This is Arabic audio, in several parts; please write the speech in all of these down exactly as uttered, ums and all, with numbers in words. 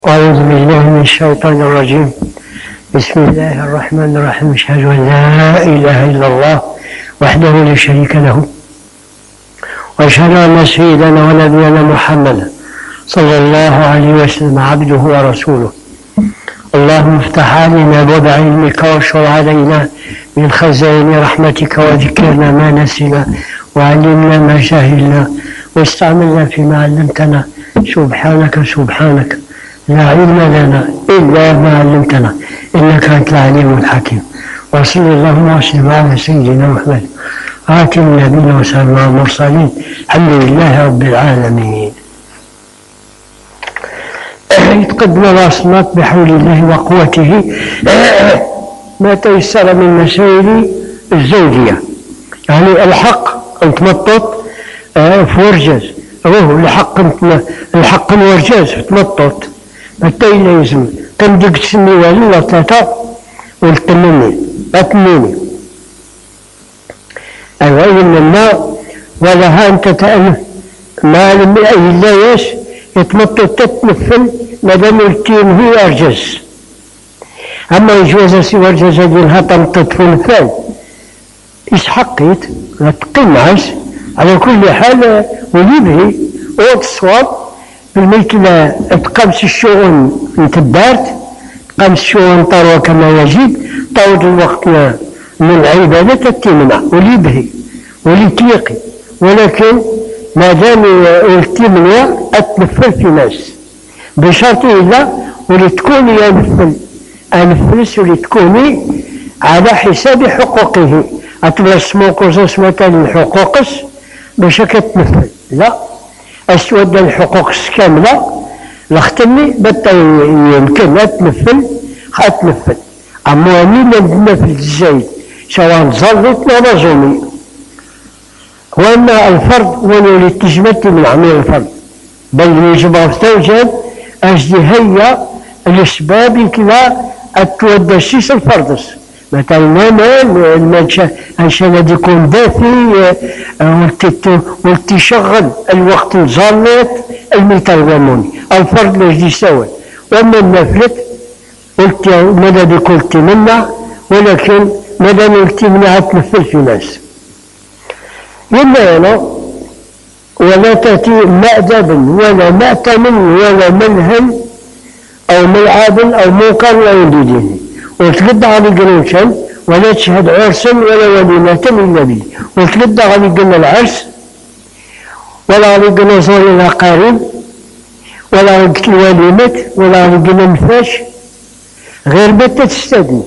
أعوذ بالله من الشيطان الرجيم. بسم الله الرحمن الرحيم. أشهد أن لا إله إلا الله وحده لا شريك له، وأشهد أن سيدنا ونبينا محمدا صلى الله عليه وسلم عبده ورسوله. اللهم افتح علينا أبواب علمك واشر علينا من خزائن رحمتك، وذكرنا ما نسينا وعلمنا ما جهلنا واستعملنا فيما علمتنا. سبحانك سبحانك لا علم لنا إلا ما علمتنا، إنك أنت العليم الحكيم. وصلى اللهم وسلم على سيدنا محمد خاتم النبيين وسلم المرسلين. الحمد لله رب العالمين. يتقدم الأصناف بحول الله وقوته ما تيسر من مسائل الزوجية، يعني الحق نتمطط في ورجاز، روح الحق الحق الورجاز في تمطط حتى يلزم تندق تسمي ولا ثلاثة والتمني أتمني أيوة منا ولها أنت تأمن ما لم أي لا يش يتمطط تتنفل مدام التيم هو أرجز. أما يجوز سوى أرجز ديالها تمطط في الفال إيش حقيت تقيم عاش على كل حال وليبهي وتصواب بالمثل تقامس الشؤون نتبارت تقامس الشؤون طروة كما يجب طود الوقت من العبادة تتمنع وليبهي وليتيقي، ولكن ما دام التمنع أتنفل في ناس بشرط إلا ولتكوني أنفل أنفلس ولتكوني على حساب حقوقه. أتبع سموكوز اسمة الحقوقس باش كتنفل لا أسود الحقوق كاملة لاختني بتا يمكن أتنفل أتنفل. أما أني نتنفل الزايد سواء زلت ولا زومي، وأن الفرد ولو تجمدت من عميل الفرد بل يجب توجد أجدي هي الأسباب كلا أتودى السيس الفردس مثلا المنشأ عشان يكون دافي والتشغل الوقت الزالط الميتالغموني الفرد لاجدي سوى. وما النفلت قلت ماذا بكل تمنع، ولكن ماذا تمنع تنفل في ناس يلا أنا ولا تأتي مأدب ولا مأتمن ولا منهل أو ملعب أو منكر لا يدينه وتقد على قنوشا ولا تشهد عرسا ولا وليمة إلا به، وتقد على قنا العرس ولا على قنا زور الأقارب ولا على قنا الوليمة ولا على قنا النفاش غير بتا تستدنت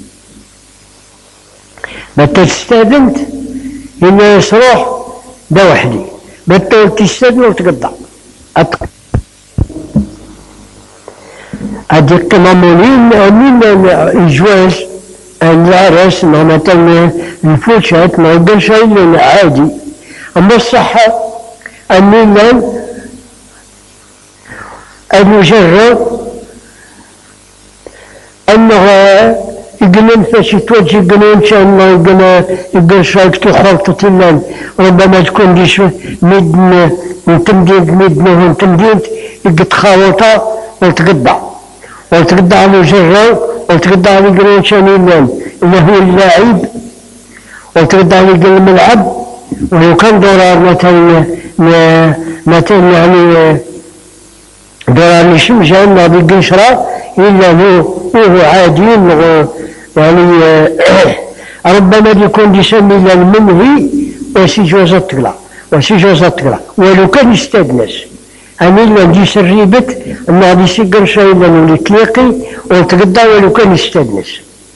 بتا تستدنت إلا يصروح دا وحدي بتا تستدن وتقطع هذيك مامولين أمين الجواز العرس مثلا الفوشات ما يقدرش إلا عادي. أما الصحة أمين المجرد أنه يقولون فاش يتوجه يقولون إن شاء الله يقولون يقول شايك تخلطة اللان ربما تكون ديش مدن تمديد مدنه وتمديد يقد خالطة وتقطع وتقطع على الجرة وتقطع على قرون شانيلان اللي هو اللاعب وتقطع على الملعب. ولو كان دولار مثلا مثلا يعني دولار الشمجان ما بالقشرة إلا هو هو عادي يعني ربما يكون يسمي المنهي وسيجوز الطلع وسيجوز الطلع ولو كان يستدنس أنا اللي عندي سريبت أنه غادي يسقر شيء اللي تلاقي وتقدر ولو كان يستدنس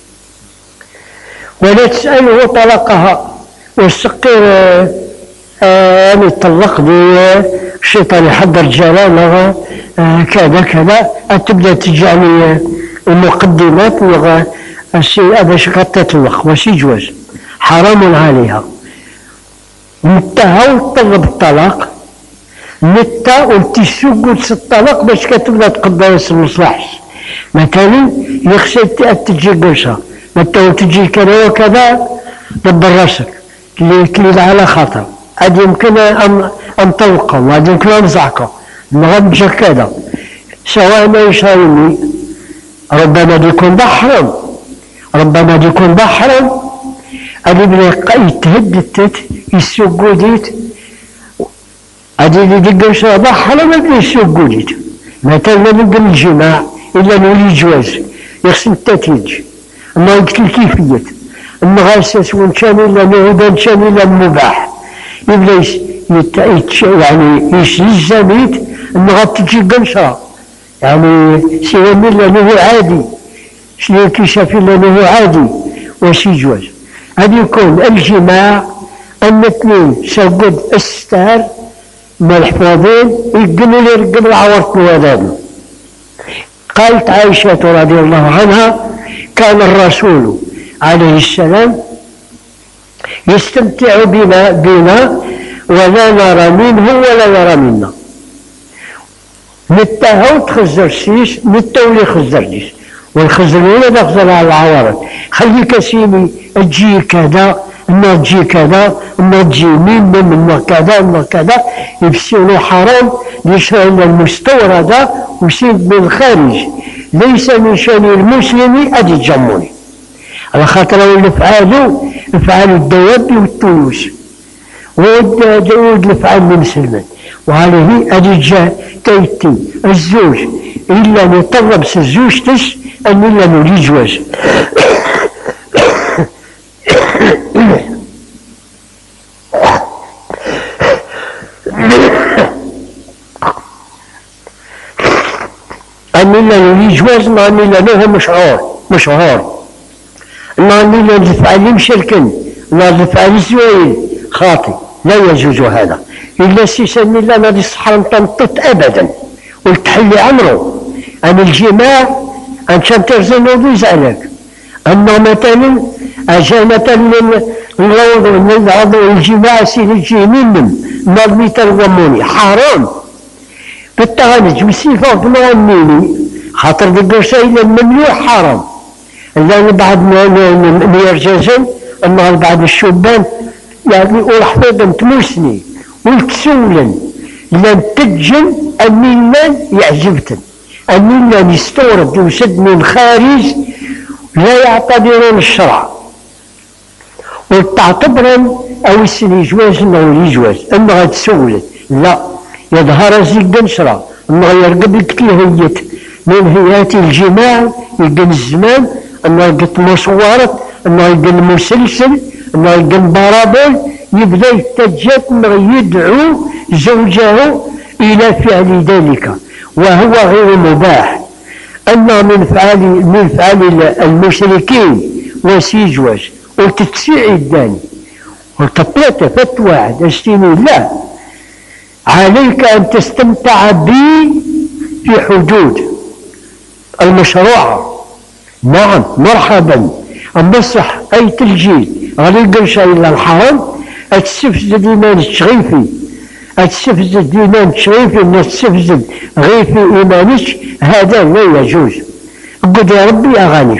ولا تسأله طلقها والسقير أنا طلق لي الشيطان يحضر جلالة كذا كذا تبدأ تجعلني المقدمات الشيء هذا شقد تطلق وشي جواز حرام عليها متها وتطلب الطلاق نتا والتسوق الطلاق باش كتبدا تقدر المصلحش مثلا يخشى تجي قرشة متى تجي كذا وكذا دبر راسك اللي على خاطر هذا يمكن ان ان توقع وهذا يمكن ان نزعقه نغمجك كذا سواء ما يشايني ربما يكون بحرا ربما يكون بحرا اللي بلا يتهددت يسوقوديت هذه اللي دقش بحرا ما بلا يسوقوديت مثلا نقل الجماع إلا نولي جواز يخصن التتيج ما قلت الكيفية المغاسس وان كان إلا نهودا كان إلا مباح يبلا يعني يسلزميت انه تجي قنشرة يعني سيوم إلا نهو عادي شنو كيشاف إلا نهو عادي وشي جواز هذا يكون الجماع أن اثنين سقد الستار ما الحفاظين يقنوا لي رقم العورة الوداد. قالت عائشة رضي الله عنها كان الرسول عليه السلام يستمتع بنا, بنا ولا نرى منه ولا يرى منا نتا هو تخزر سيس نتا ولي خزر ليس والخزر ولا تخزر على العوارض خليك سيني تجي كذا ما تجي كذا ما تجي مين من كذا ما كذا يبسيونه حرام لشان المستورد وسيد من الخارج ليس من شان المسلم أدي جموني على خاطر اللي فعلوا فعلوا الدواب والتونس وداود الفعل من سلمان وعليه أدي جا تيتي الزوج إلا نطلب الزوج تش أن إلا نولي جواز أن إلا نولي جواز ما أن إلا له مشعور مشعور ما أن إلا نفعل مشركا ما نفعل الزوين خاطئ لا يجوز هذا إلا سيسن إلا ما دي الصحراء تنطط أبدا والتحلي عمره أن الجماع أن كان ترزن وضيز عليك أما مثلا أجا مثلا العضو الجماع سيد الجيمين ما الميتر وموني حرام بالتغنج والصفات مغنيني خاطر بالقرشة إلا الممنوع حرام لأن بعد ما يرجزن أما بعد الشبان يعني والحفاظ تموسني والتسولا لن تجن أميلا يعجبتن أميلا يستورد ويسد من خارج لا يعتبرون الشرع وتعتبرن أو السن يجواز أو يجواز أما غتسولت لا يظهر زيد نشرة أما يرقب لك الهيئة من هيئات الجماع يقن الزمان أما يقن مصورة أما يقن مسلسل أما يقن برابل يبدأ يتجاب يدعو زوجه إلى فعل ذلك وهو غير مباح أما من فعل من فعل المشركين وسيجوز وتتسيع الداني وتطلت فتواعد اشتيني لا عليك أن تستمتع بي في حدود المشروعة نعم مرحبا أما الصح أي تلجيد غير شيء إلا الحرام أتستفزد إيمان الشغيفي أتستفزد إيمان الشغيفي أن تستفزد غيفي إيمانك هذا لا يجوز قد يا ربي أغانف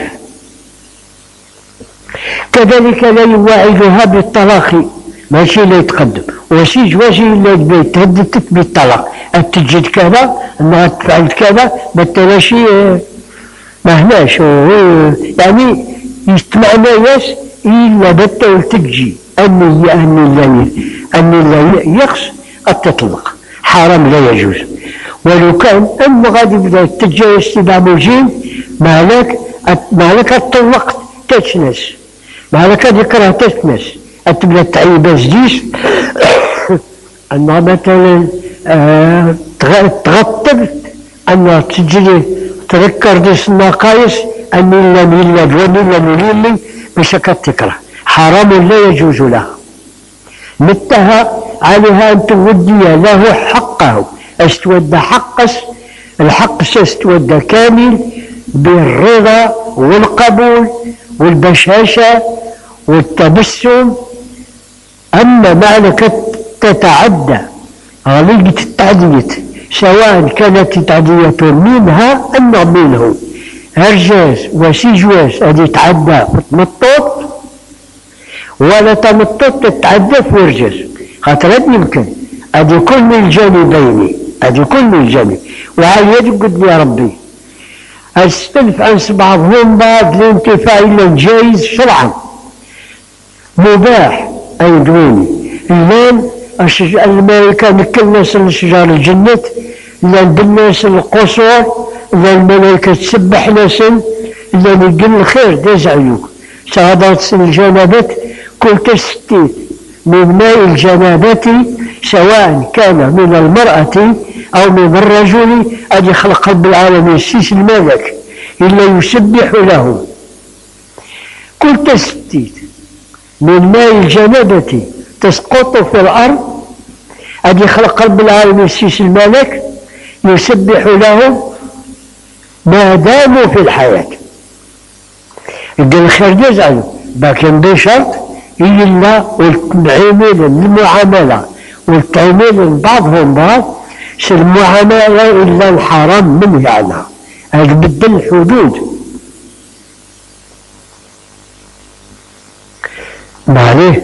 كذلك لا يواعدها بالطلاق ماشي لا يتقدم وشي جواجي لا يتهددك بالطلاق أتجد كذا أنها تفعل كذا ما تلاشي ما هناش يعني يجتمع ناس إلا بتا وتجي أني أني لا أني لا يخص التطلق حرام لا يجوز ولو كان أما غادي بدا تجي استباع موجين مالك مالك الطلقت تتنس مالك ذكرها تتنس أتبدا تعيب زديش أنها مثلا آه تغطب أنها تجري تذكر ديس النقايس أني لا ميلاد وني لا ميلي باش كتكره حرام لا يجوز لها متها عليها أن تودي له حقه استودى حقس الحق استودى كامل بالرضا والقبول والبشاشة والتبسم أما معنى تتعدى غليقة التعدية سواء كانت التعدية منها أم منه هرجاز وسيجواز هذه يتعدى في التمطط ولا تمطط تتعدى في ورجاز خاطر يمكن هذا يكون من الجانبين هذه كل الجميع. وعاد قد يا ربي السلف عن بعضهم بعض الانتفاع إلا جائز شرعا مباح أي دوني. الآن الملائكة نكل ناس لشجار الجنة، لأن بالناس القصور، لأن الملائكة تسبح ناس، لأن يقل الخير دازعيوك شهادات الجنابة كل تستيت من ماء الجنابة سواء كان من المرأة أو من الرجل أن يخلق قلب العالم السيس الملك إلا يسبح له. كل تستيت من ماء الجنابة تسقط في الأرض أن يخلق قلب العالم السيس الملك يسبح له ما داموا في الحياة. يقول الخير يزعلوا لكن بشرط إلا والتعامل المعاملة والتعامل بعضهم بعض المعاملة إلا الحرام منه عنها هذا بدل الحدود. معليه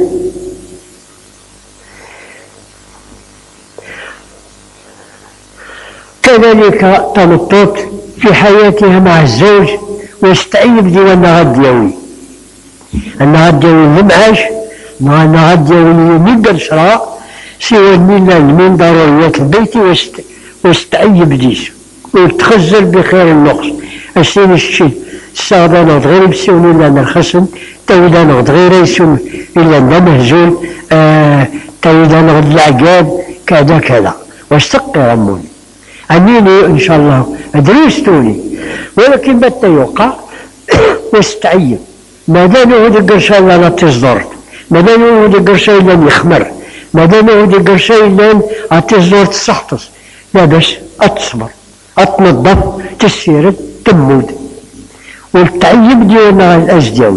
كذلك تنطط في حياتها مع الزوج واستعيب ديوانها الديوي أنها الديوي المعاش مع أنها الديوي يقدر شراء سوى الميلان من ضروريات البيت واستعيب ديس وتخزل بخير النقص السين الشيء السعدان غير بسيون إلا نرخصن تاويدان غد غير يسون إلا مهزول آه تاويدان غد العقاب كذا كذا واستقي رموني أنيني إن شاء الله أدريستوني ولكن بتا يوقع واستعيب ما دام هو دي قرشا إلا لا تصدر ما دام هو دي قرشا إلا يخمر ما دام هو دي قرشا إلا أتصدر تسحطس لا بس أتصبر أتنظف تسيرد تمود والتعيب ديالنا الأزداوي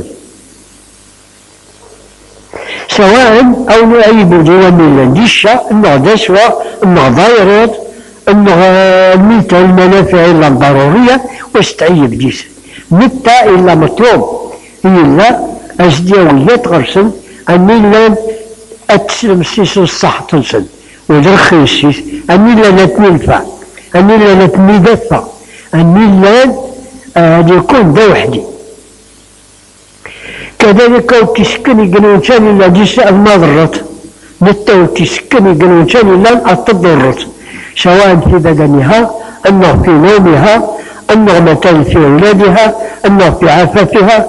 سواء أو نعيب ديالنا ديشا إنه دسوة إنه ضايرات إنه الميتة المنافع إلا الضرورية واستعيب ديس متى إلا مطلوب إلا أزداويات غرسن أن إلا أتسلم السيس الصح تنسل ودرخي السيس أن إلا نتنفع أن إلا نتندفع أن إلا أن يكون دا وحدي. كذلك وتسكن يقنونشان إلا ديس المضرات متى وتسكن يقنونشان إلا التضرت سواء في بدنها أنه في نومها أنه متى في أولادها أنه في عفافها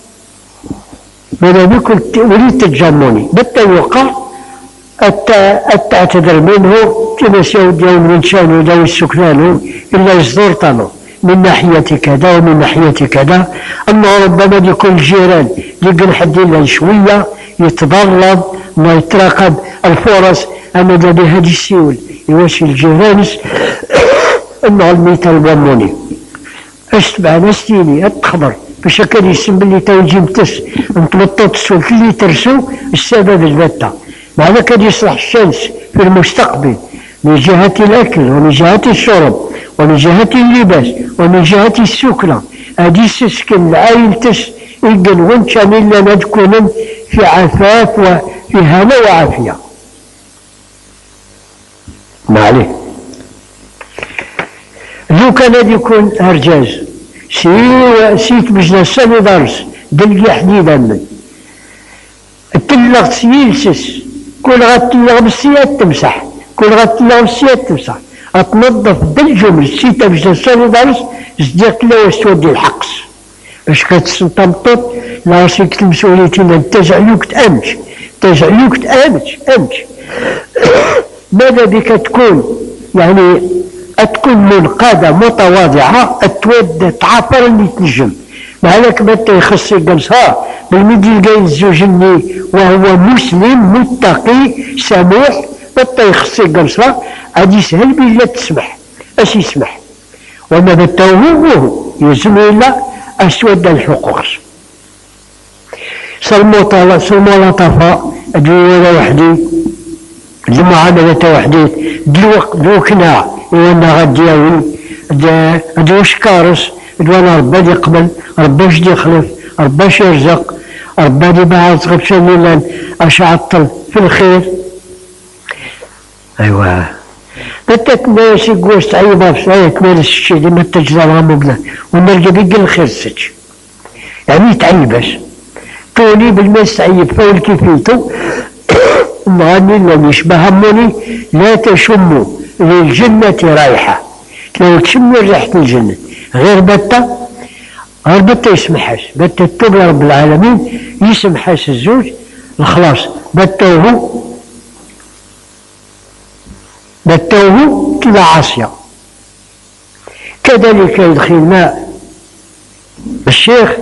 من ذلك وليد تجموني بتا يوقع التعتذر منه كما سيود يوم من شان ودو السكنان إلا يصدر طنو من ناحية كذا ومن ناحية كذا أنه ربما يكون الجيران يقل حد شوية يتضرب ما يتراقب الفرص أما بهذه السيول يواشي الجيران أنه الميتة البموني أشتبع نستيني أتخبر بشكل يسم اللي توجيب تس انطلطوا تسول كل ترسو السبب البتة مع ذلك يصلح الشمس في المستقبل من جهة الأكل ومن جهة الشرب ومن جهة اللباس ومن جهة السكنة هذه السكن العائل تس إيقن وانشان إلا ندكون في عفاف وفي هنا وعافية. ما عليه لو كان يكون أرجاز سي سيت بجنا السنة درس دلقي حديدا من التلغ سيلسس كل غتلغ بالسيات تمسح كل غتلغ بالسيات تمسح أتنظف بالجمل سيت بجنا السنة درس زديق لا وستودي الحقس باش كتستنطط لا سيك المسؤوليتين تجعلوك تأمج تجعلوك تأمج أمج ماذا بك تكون يعني تكون منقادة متواضعة تود تعافر اللي تنجم مالك بتا يخص قنصها بالمدي الجاي الزوجني وهو مسلم متقي سموح بتا يخص قنصها هذه سهل بلا تسمح اش يسمح وما بتا هو يلزم إلا أسود الحقوق سلمو لطفاء أدوية وحدي المعاملة وحدي دلو كنا وانا غدياوي ادو شكارس ادوانا ربي يقبل ربي يجدي يخلف ربي يرزق ربي يبعث غبشان لان اش عطل في الخير. ايوا بتت ناسي قوس عيبا في سايك مال الشيء اللي ما تجزا غمبنا ونرجع بيقل خير سج يعني تعيبش توني بالمس عيب فول كيفيتو مغني لن يشبه هموني لا تشموا للجنة رايحة لو تشموا ريحة الجنة غير بتا غير بتا يسمحش بتا التوب يا رب العالمين يسمحش الزوج الخلاص بتا هو بتا هو كذا عاصية كذلك يدخلنا الشيخ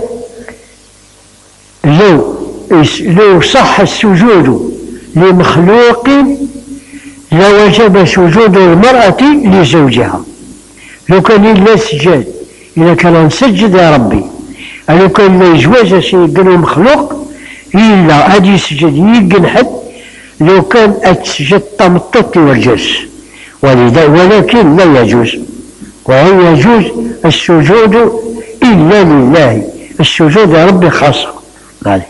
لو لو صح السجود لمخلوق لوجب سجود المرأة لزوجها لو كان إلا سجاد إذا كان نسجد يا ربي لو كان لا يجوز سيقنو مخلوق إلا هادي سجد يقن حد لو كان أتسجد طمطط والجز ولكن لا يجوز وهل يجوز السجود إلا لله السجود يا ربي خاصة قال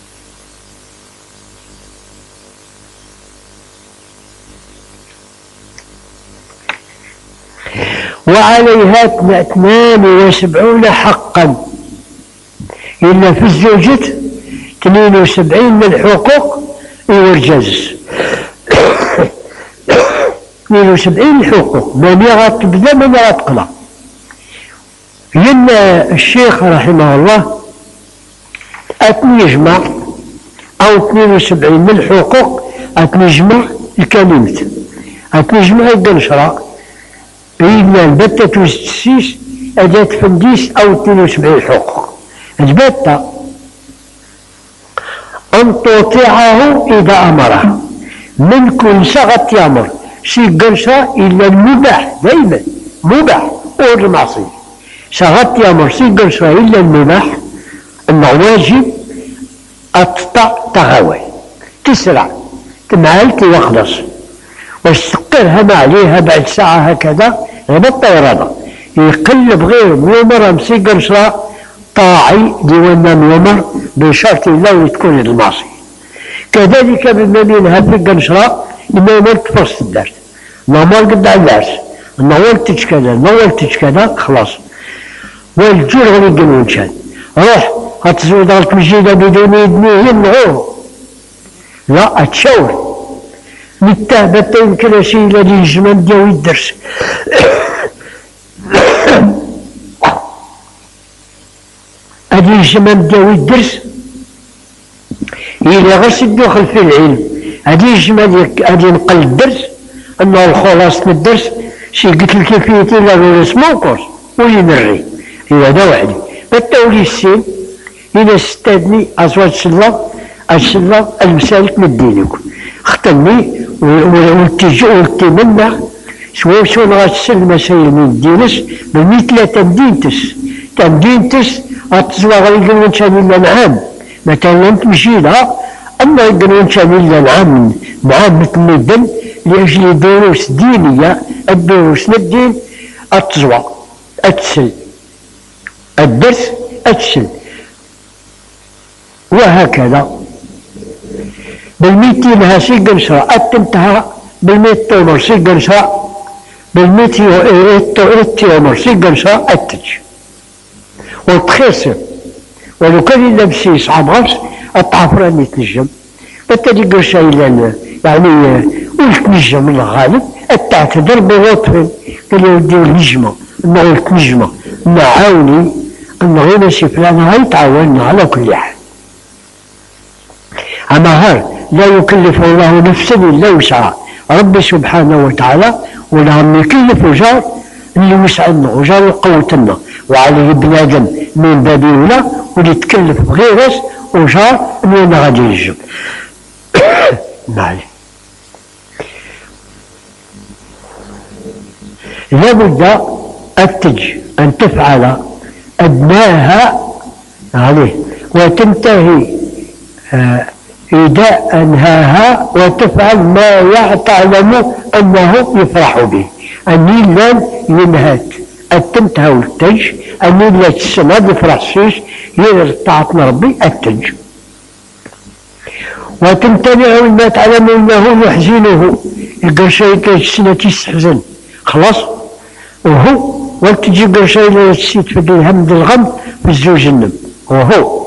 وعليها اثنان وسبعون حقا إلا في الزوجة اثنين وسبعين من الحقوق والجز اثنين وسبعين الحقوق من يغتبدا من يغتقلا لأن الشيخ رحمه الله أتنجمع أو اثنين وسبعين من الحقوق أتنجمع الكلمة أتنجمع القنشرة إلا البتة والتسيس أداة فنديس أو اثنين وسبعين حقوق البتة أن تطيعه إذا أمره من كل سغط يأمر شي قنشرة إلا المباح دائما مباح أو المعصية سغط يأمر شي قنشرة إلا المباح أنه واجب أتطع تغوي تسرع تمعلت وخلص واستقرها ما عليها بعد ساعة هكذا غير الطيران يقلب غير ميومر مسي قرصرة طاعي ديوانا ميومر بشرط الله تكون المعصية كذلك بالمدينة في قرصرة لما يمرت فرص الدرس نمر قد الدرس نورتش كذا نورتش كذا خلاص والجور غير يقنون شان روح هتزود على المجيدة بدون يدنيه يمنعوه لا أتشاور متهبة يمكن شيء الذي يجمل ديو الدرس هذه يجمل ديو الدرس إلا غير الدخل في العلم هذه يجمل هذه نقل الدرس أنه الخلاص من الدرس شي قلت لك كيفية إلا غير اسمه كورس وينري إذا هذا وحدي بالتولي السين إلى استدني أزواج سلا السلا المسالك من دينك اختني والتجو والتمنع سواء شون غتسل المسائل من دينس بالمثل تمدينتس تمدينتس غتزوى غيقولوا نشان إلا نعام مثلا تمشي لها أما يقولوا نشان إلا نعام نعام مثل مدن لأجل دروس دينية الدروس للدين أتزوى أتسل الدرس أتسل وهكذا بالميتين ها سي قنشرة أتنتها بالميت تومر سي قنشرة بالميت تومر سي قنشرة أتج وتخسر ولو كان إلا بشي صعب غرس الطعفرة اللي تنجم بالتالي قرشة إلا يعني وش تنجم من الغالب التعتذر بوطفل قال يوديو النجمة إنه النجمة نعاوني إنه غير شي فلان هاي تعاوننا على كل حال أما هار لا يكلف الله نفسا إلا وسعها ربي سبحانه وتعالى ولهم يكلف وجار اللي وسعنا وجار قوتنا وعليه بنادم من باب أولى واللي يتكلف بغيرس وجار اللي أنا غادي يجب معلي لابد أتج أن تفعل أدناها عليه وتنتهي آه إذا أنهاها وتفعل ما تعلم أنه يفرح به أني لن ينهات التنتهى والتج أني لا تسمى بفرح سيس يرتعطنا ربي التج وتمتنع ما تعلم أنه يحزنه القرشاي كيتسنى تيستحزن خلاص وهو وتجي قرشاي لا تسيت في الهم د الغم في الزوج النم وهو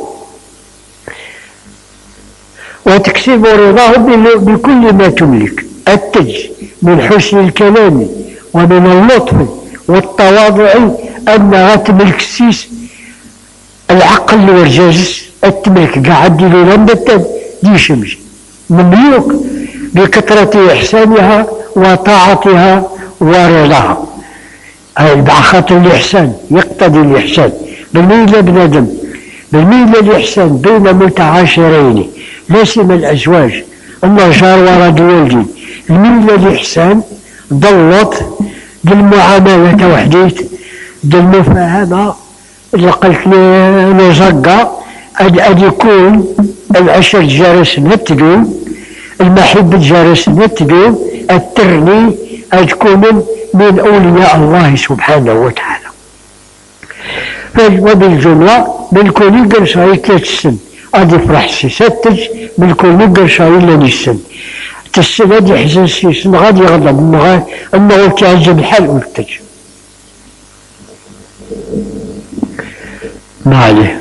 وتكسب رضاه بكل ما تملك التج من حسن الكلام ومن اللطف والتواضع أنها تملك السيس العقل والجاز التملك قاعد له لمدة دي شمس مملوك بكثرة إحسانها وطاعتها ورضاها أي بعخاطر الإحسان يقتضي الإحسان بالميل بنادم بالميل الإحسان بين متعاشرين لا سيما الأزواج النجار ورد الوالدين الميل الإحسان ضلت بالمعاملة وحديت بالمفاهمة اللي قلت نزقة أد يكون العشر جارس نتدوم المحبة جارس نتدوم الترني تكون من أولياء الله سبحانه وتعالى. وبالجملة بالكل يقدر شاي ثلاث سن أدي فرح ستج بالكل يقدر شاي لني السن تسن أدي حزن سيسن غادي يغضب أنه تعجب الحال ولتج ما عليه.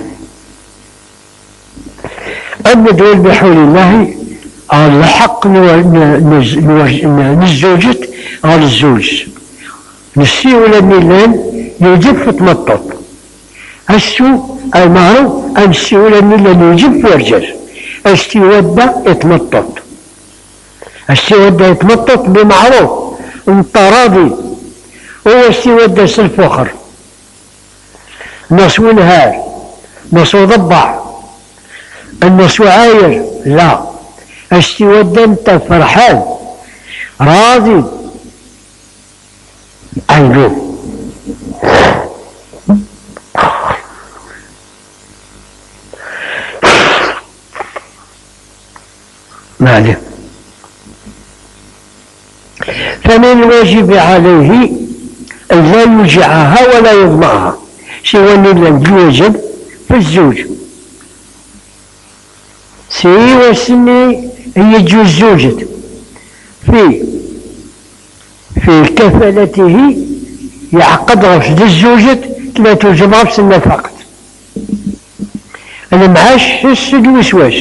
أما دول بحول الله على حق نزوجت على الزوج نسي ولا ميلان يجب في تمطط السو المعروف أن السي ولا ميلان يجب في الرجال السي ودا يتمطط السي ودا يتمطط بمعروف انت راضي هو السي ودا سلف اخر نص ونهار نص ضبع النص عاير لا السي ودا انت فرحان راضي أيوه ما عليه. فمن الواجب عليه أن لا يوجعها ولا يضمعها سوى أن لم يوجب في الزوج سوى السني هي جوز زوجته في في كفالته يعقد رشد الزوجة لا توجب غير سنة فقط المعاش حس الوسواس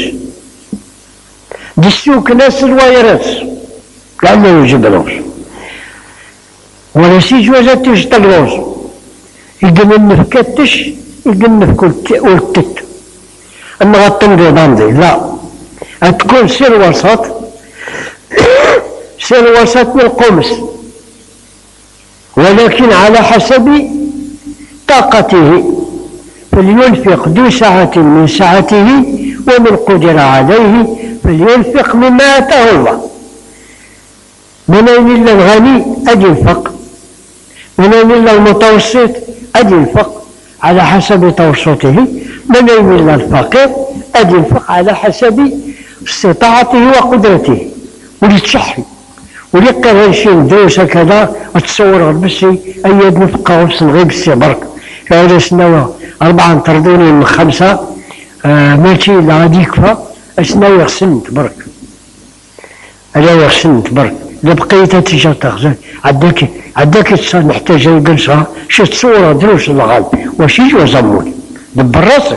دستوك ناس الوايرات لأنه يوجب الغش ولا سي جوازات تجد الغش يقن نفكتش يقن نفك والتت أما غطمضي ضمضي لا تكون سير وسط سير وسط من القمص ولكن على حسب طاقته فلينفق ذو سعة من سعته ومن قدر عليه فلينفق مما آتاه الله من أين إلا الغني أد ينفق من أين إلا المتوسط أد ينفق على حسب توسطه من أين إلا الفقير أد ينفق على حسب استطاعته وقدرته ولتشحي وليقر هالشي دروسة كذا وتصور غربسي أياد نفقه وصنغي بسي برك فهذا سنوى أربعة طردوني من خمسة آه ماشي لا غادي يكفى أسنوى يغسنت برك ألا يغسنت برك لا بقيت تجا تغزل عداك عداك تصير نحتاج القنصة شي تصور دروس الغالب واش يجوا زموني دبر راسك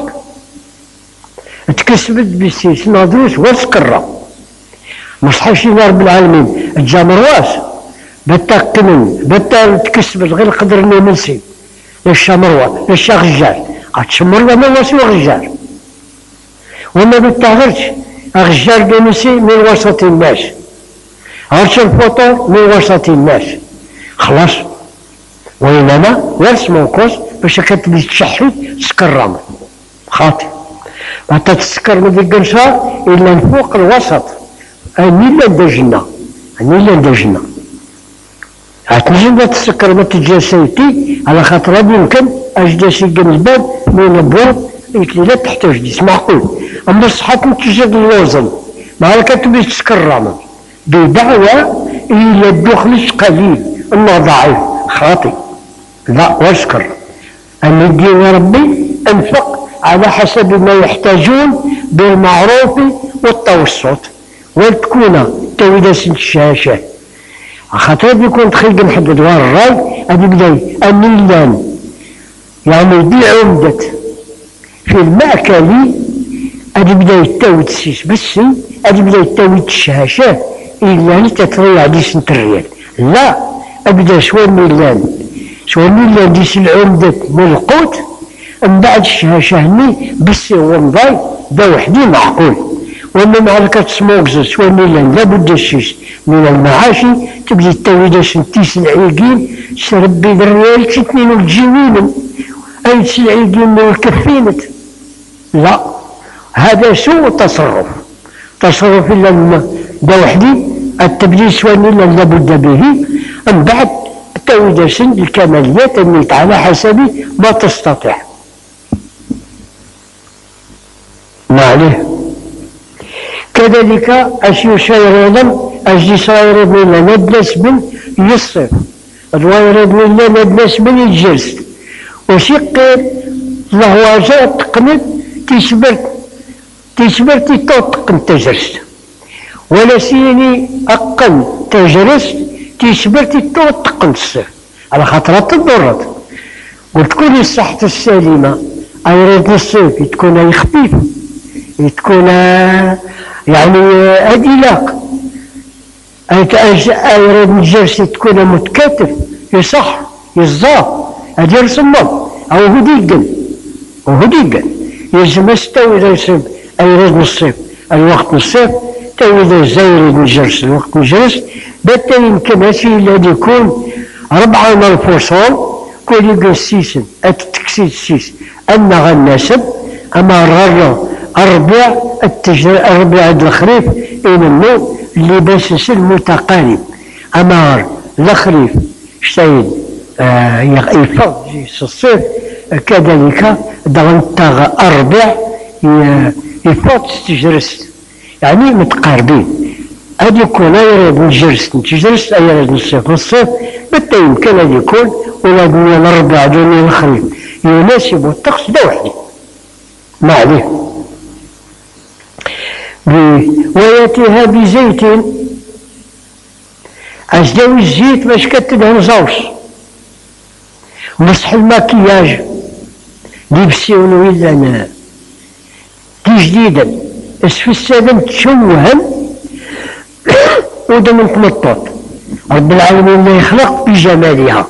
تكسبت بالسيس دروس وسكرة مصحفش رب العالمين الجامرواس بتا قمن بتا تكسبت غير قدر نمنسي الشمروة الشا غجال غتشمر ما واسي غجال وما بتا غيرش غجال نمنسي من وسط الناس غيرش الفطور من وسط الناس خلاص وإنما ورس موقوس باش كتبي تشحي تسكر خاطي ما تتسكر من ديك القنصة إلا الفوق الوسط أني لا ندجنا أني لا ندجنا هتنجي لا تسكر ما تجاسيتي على خاطر هذا يمكن أجداسي قن الباب من البواب قلت لي لا تحتاج دي معقول أما الصحة تجد اللوزن ما كتبي تسكر رامن بدعوة إلى الدخل قليل إنه ضعيف خاطئ لا واشكر أن الدين ربي أنفق على حسب ما يحتاجون بالمعروف والتوسط وتكون تويدة الشاشة خاطر غادي يكون تخيق نحدد وين الراي غادي يبدا النيلان يعني دي عمدة في المأكل غادي يبدا يتاوي السيس بس غادي يبدا يتاوي الشهاشة إلا تتري على سنت الريال لا أبدا شوى ميلان شوى ميلان ديس العمدة من القوت من بعد الشهاشة هني بس هو مضاي دا وحدي معقول وما مع كتسموكز شوى ميلان لابد الشيش من المعاشي تبدي تاوي دا سنتيس العيقين شربي الريال تتنين الجوين أي العيقين من الكفينة لا هذا سوء تصرف تصرف إلا دا وحدي التبديل سواني لابد به من بعد تاوي سن الكماليات النيت على حسب ما تستطيع ما عليه كذلك أشياء شيرانا أجي صاير من ندلس من يصف الوايرد من ندلس من الجلس وشقر الله جاء تقنت تشبر تشبر تتوتقن تجرس ولا سيني أقل تجرس تشبر تتوتقن الصف على خاطرات تضرت وتكون الصحة السليمة أيرد الصيف تكون أي خفيف تكون يعني أدلاق أيرد الجرس تكون متكاتف يصح يصدى هذا يرسمه أو هديقا وهو ديقا يلزم استوي يرسم أيرد الصيف الوقت الصيف توي زاير الجرس الوقت الجرس بتا يمكن هاتي الذي يكون ربعة من الفصول كل يقول سيسن التكسيد السيس أما غناسب أما الغرة أربع التجر أربع الخريف إن النوم اللي بس المتقارب أما الخريف شتين آه يفض الصيف كذلك دغنتاغ أربع يفض تجرس يعني متقاربين هذا يكون يريد الجرس تجرس يريد الصيف الصيف بتا يمكن أن يكون ولا دنيا الأربع دنيا الخريف يناسب الطقس ده وحده ما عليه وياتيها بزيت أجداوي الزيت باش كتدهن زوج مسح المكياج لبسيون ويلانا دي جديدا اسف السلام تشوهن ودم متمطط رب العالمين لا يخلق بجمالها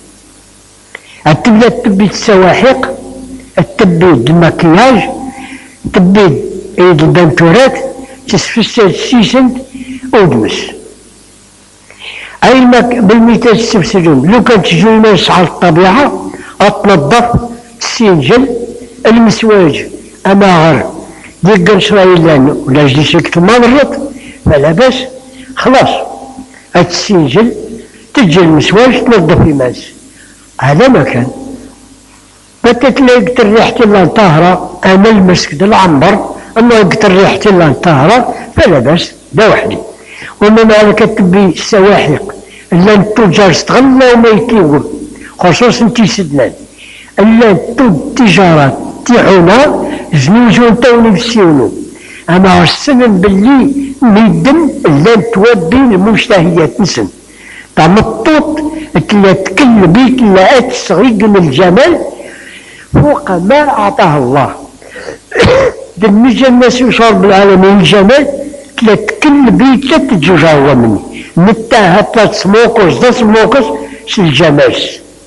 تبدا تبيد السواحق التبيد المكياج تبيد ايد البنتورات تسفسد السيسن ودمس اي المك بالميتات تسفسدون لو كانت تجي الناس على الطبيعه تنظف السنجل المسواج اما غير ديك قنشرايلان ولا جدي شكت ما مرت فلا باس خلاص السنجل تجي المسواج تنظف الماس هذا ما كان متى تلاقي الريحة اللي طاهرة أنا المسك د العنبر أما قلت الريحة اللي طاهرة فلا بأس ده وحدي ومن هذا كتبي السواحق اللي التجار استغلوا وما يكيوهم خصوصا تيسدنان اللي التجارات تيعونا زنوجون توني بسيونو أما السنن باللي ميدن اللي توابين المشتهيات نسن طعم الطوط تلا تكل بيك لا تسغيق من الجمال فوق ما أعطاه الله دمج الناس يشرب العالمين الجمال تلا تكل بيك لا تتجوجا مني متى هتا تسموكس دا سموكس الجمال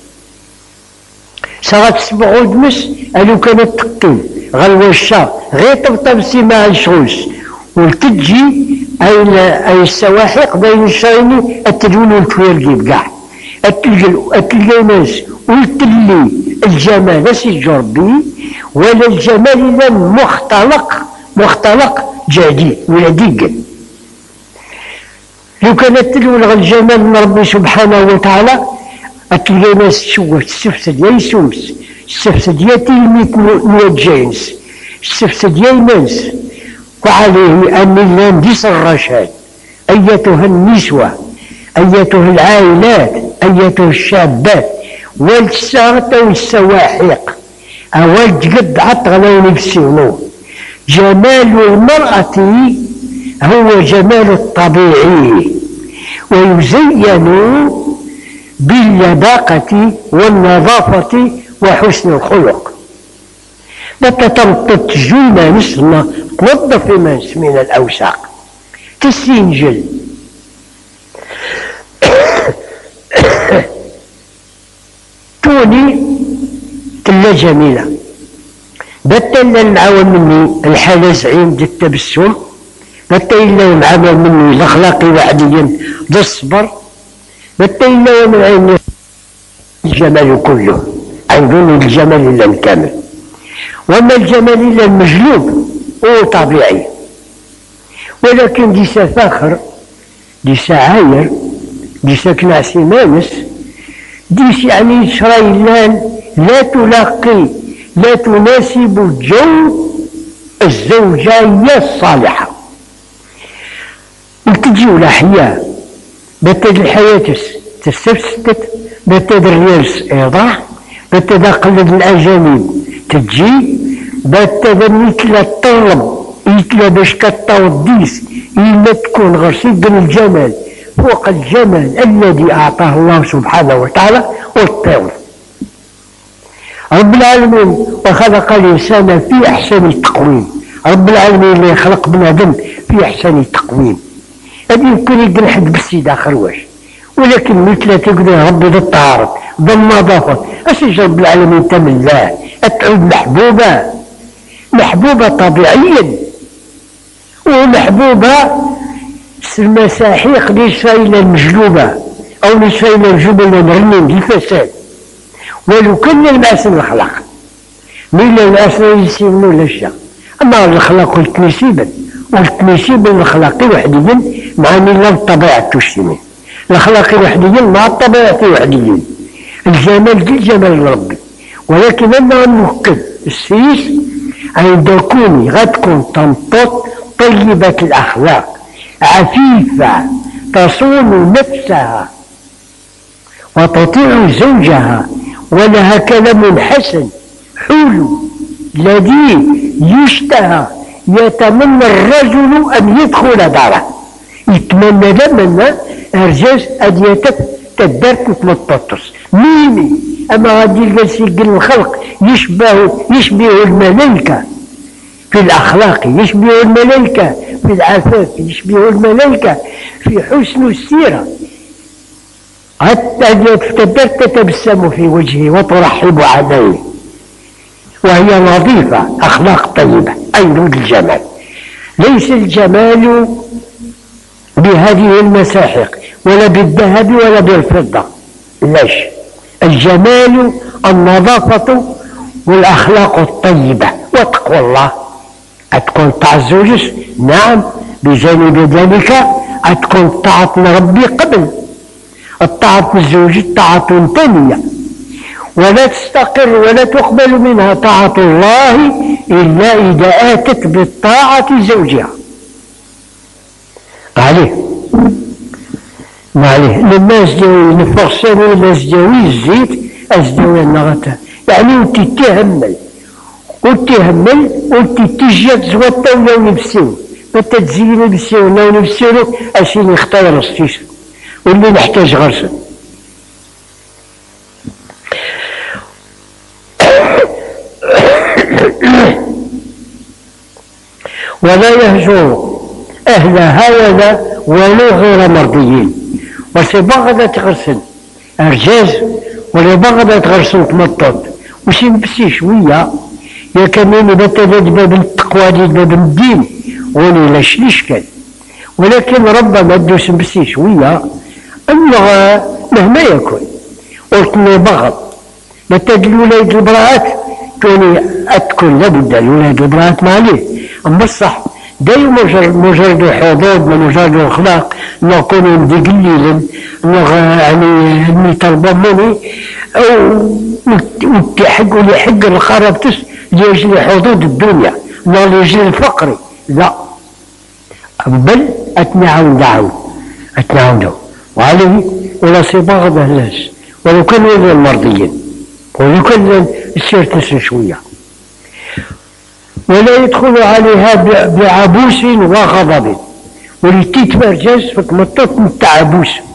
ساغا تسمعو دمس ألو كانت تقيم غير الشا غير طبطب سيما الشغوس والتجي أي أي السواحق بين الشايني التدوين والتويرجيب كاع التلقى ناس والتلي الجمال لا سيجربي ولا الجمال لا مختلق مختلق جديد ولا ديق لو كانت تلوي الجمال من ربي سبحانه وتعالى التلقى ناس شوه السفسد يا يسومس السفسد يا تلميت نوجينس السفسد يا يمنس وعليه أن اللام ديس الرشاد أيتها النسوة أيتها العائلات أيتها الشابات والساغة والسواحق أول قد عطغلين بسينو جمال المرأة هو جمال الطبيعي ويزين باللباقة والنظافة وحسن الخلق. متى تنطط جونا نسمى تنظف الماس من الأوساق، تستنجل توني تلا جميلة بتا إلا المعاون مني الحالة زعيم دي التبسم، بتا إلا المعامل مني الأخلاقي وعديا ذا الصبر، بتا إلا من عيني الجمال كله، عندهم الجمال إلا الكامل. وما الجمال إلا المجلوب هو طبيعي، ولكن دي سفاخر دي سعاير دي سكنع سيمانس ديس يعني شرايلان لا تلاقي لا تناسب الجو الزوجية الصالحة. تجي ولا حياة بتد الحياة تستفسدت، بتد الرياس إيضاح، بتد قلد الأجانب تجي، بتد مثل الطلب يتلا باش كتوديس إلا تكون غرسيد الجمال فوق الجمال الذي أعطاه الله سبحانه وتعالى والطول. رب العالمين وخلق الإنسان في أحسن التقويم، رب العالمين اللي خلق بنادم في أحسن التقويم. هذه يمكن يقول حد بالسيد آخر واش، ولكن مثل تقول ربي ذا الطهارة ذا النظافة، أسج رب العالمين تملاه أتعود محبوبة محبوبة طبيعيا، ومحبوبة المساحيق ليس إلى المجلوبة أو ليس إلى الجبل المرنين الفساد، ولو كان المعسن الأخلاق ميلا المعسن يسيبن ولا الشيء. أما الأخلاق والتنسيبا والتنسيبا الأخلاقي وحديا مع ميلا الطبيعة تشتمين، الأخلاقي وحديا مع الطبيعة وحديا، الجمال دي الجمال ربي. ولكن أنا مؤكد السيس عند كوني غتكون تنطط طيبة الأخلاق عفيفة تصون نفسها وتطيع زوجها ولها كلام حسن حلو لذيذ يشتهى، يتمنى الرجل أن يدخل داره، يتمنى لمن أرجاز أديتك تدرك تلططس ميمي. أما غادي الجالس يقول الخلق يشبه يشبه الملائكة في الأخلاق، يشبه الملائكة في العفاف، يشبه الملائكة في حسن السيرة، حتى تقدر تتبسم في وجهه وترحب عليه وهي نظيفة أخلاق طيبة. أين الجمال؟ ليس الجمال بهذه المساحق ولا بالذهب ولا بالفضة، لاش الجمال النظافة والأخلاق الطيبة وتقوى الله. أتكون طاعة زوجك نعم، بجانب ذلك أتكون طاعة ربي قبل الطاعة الزوج طاعة ثانية، ولا تستقر ولا تقبل منها طاعة الله إلا إذا آتت بالطاعة زوجها. عليه ما عليه لما أزدوي نفرساني لما أزدوي الزيت أزدوي النغتة، يعني أنت تهمل وتهمل وانت تجي تزوات ولا ونفسيو متى تزيني نفسيو ولا ونفسيو أشيني اختار السيس واللي نحتاج غرسة. ولا يهجر أهلها ولا ولو غير مرضيين، وسبغضة تغرسن أرجاز ولا بغضة تغرسن تمطط وش نبسي شوية يا كمين بتدد باب التقوى دي باب الدين ولي لاش الاشكال. ولكن ربما دوس نبسي شوية أنه مهما يكون قلت لي بغض بتدد الولاية البراءات كوني أتكون لابد الولاية البراءات ما عليه. أما الصح دايما مجرد حضور مجرد اخلاق نكون ندي قليلا يعني طلبوا مني او وتحق ولحق الخرابتس ليجري حدود الدنيا لا ليجري الفقر، لا بل اتنعاون دعوه اتنعاون وعليه ولا صباغ بهلاس ولو كان غير مرضيين ولو كان السير تسري شويه، ولا يدخل عليها بعبوس وغضب ولتيت مرجز فتمطط من التعبوس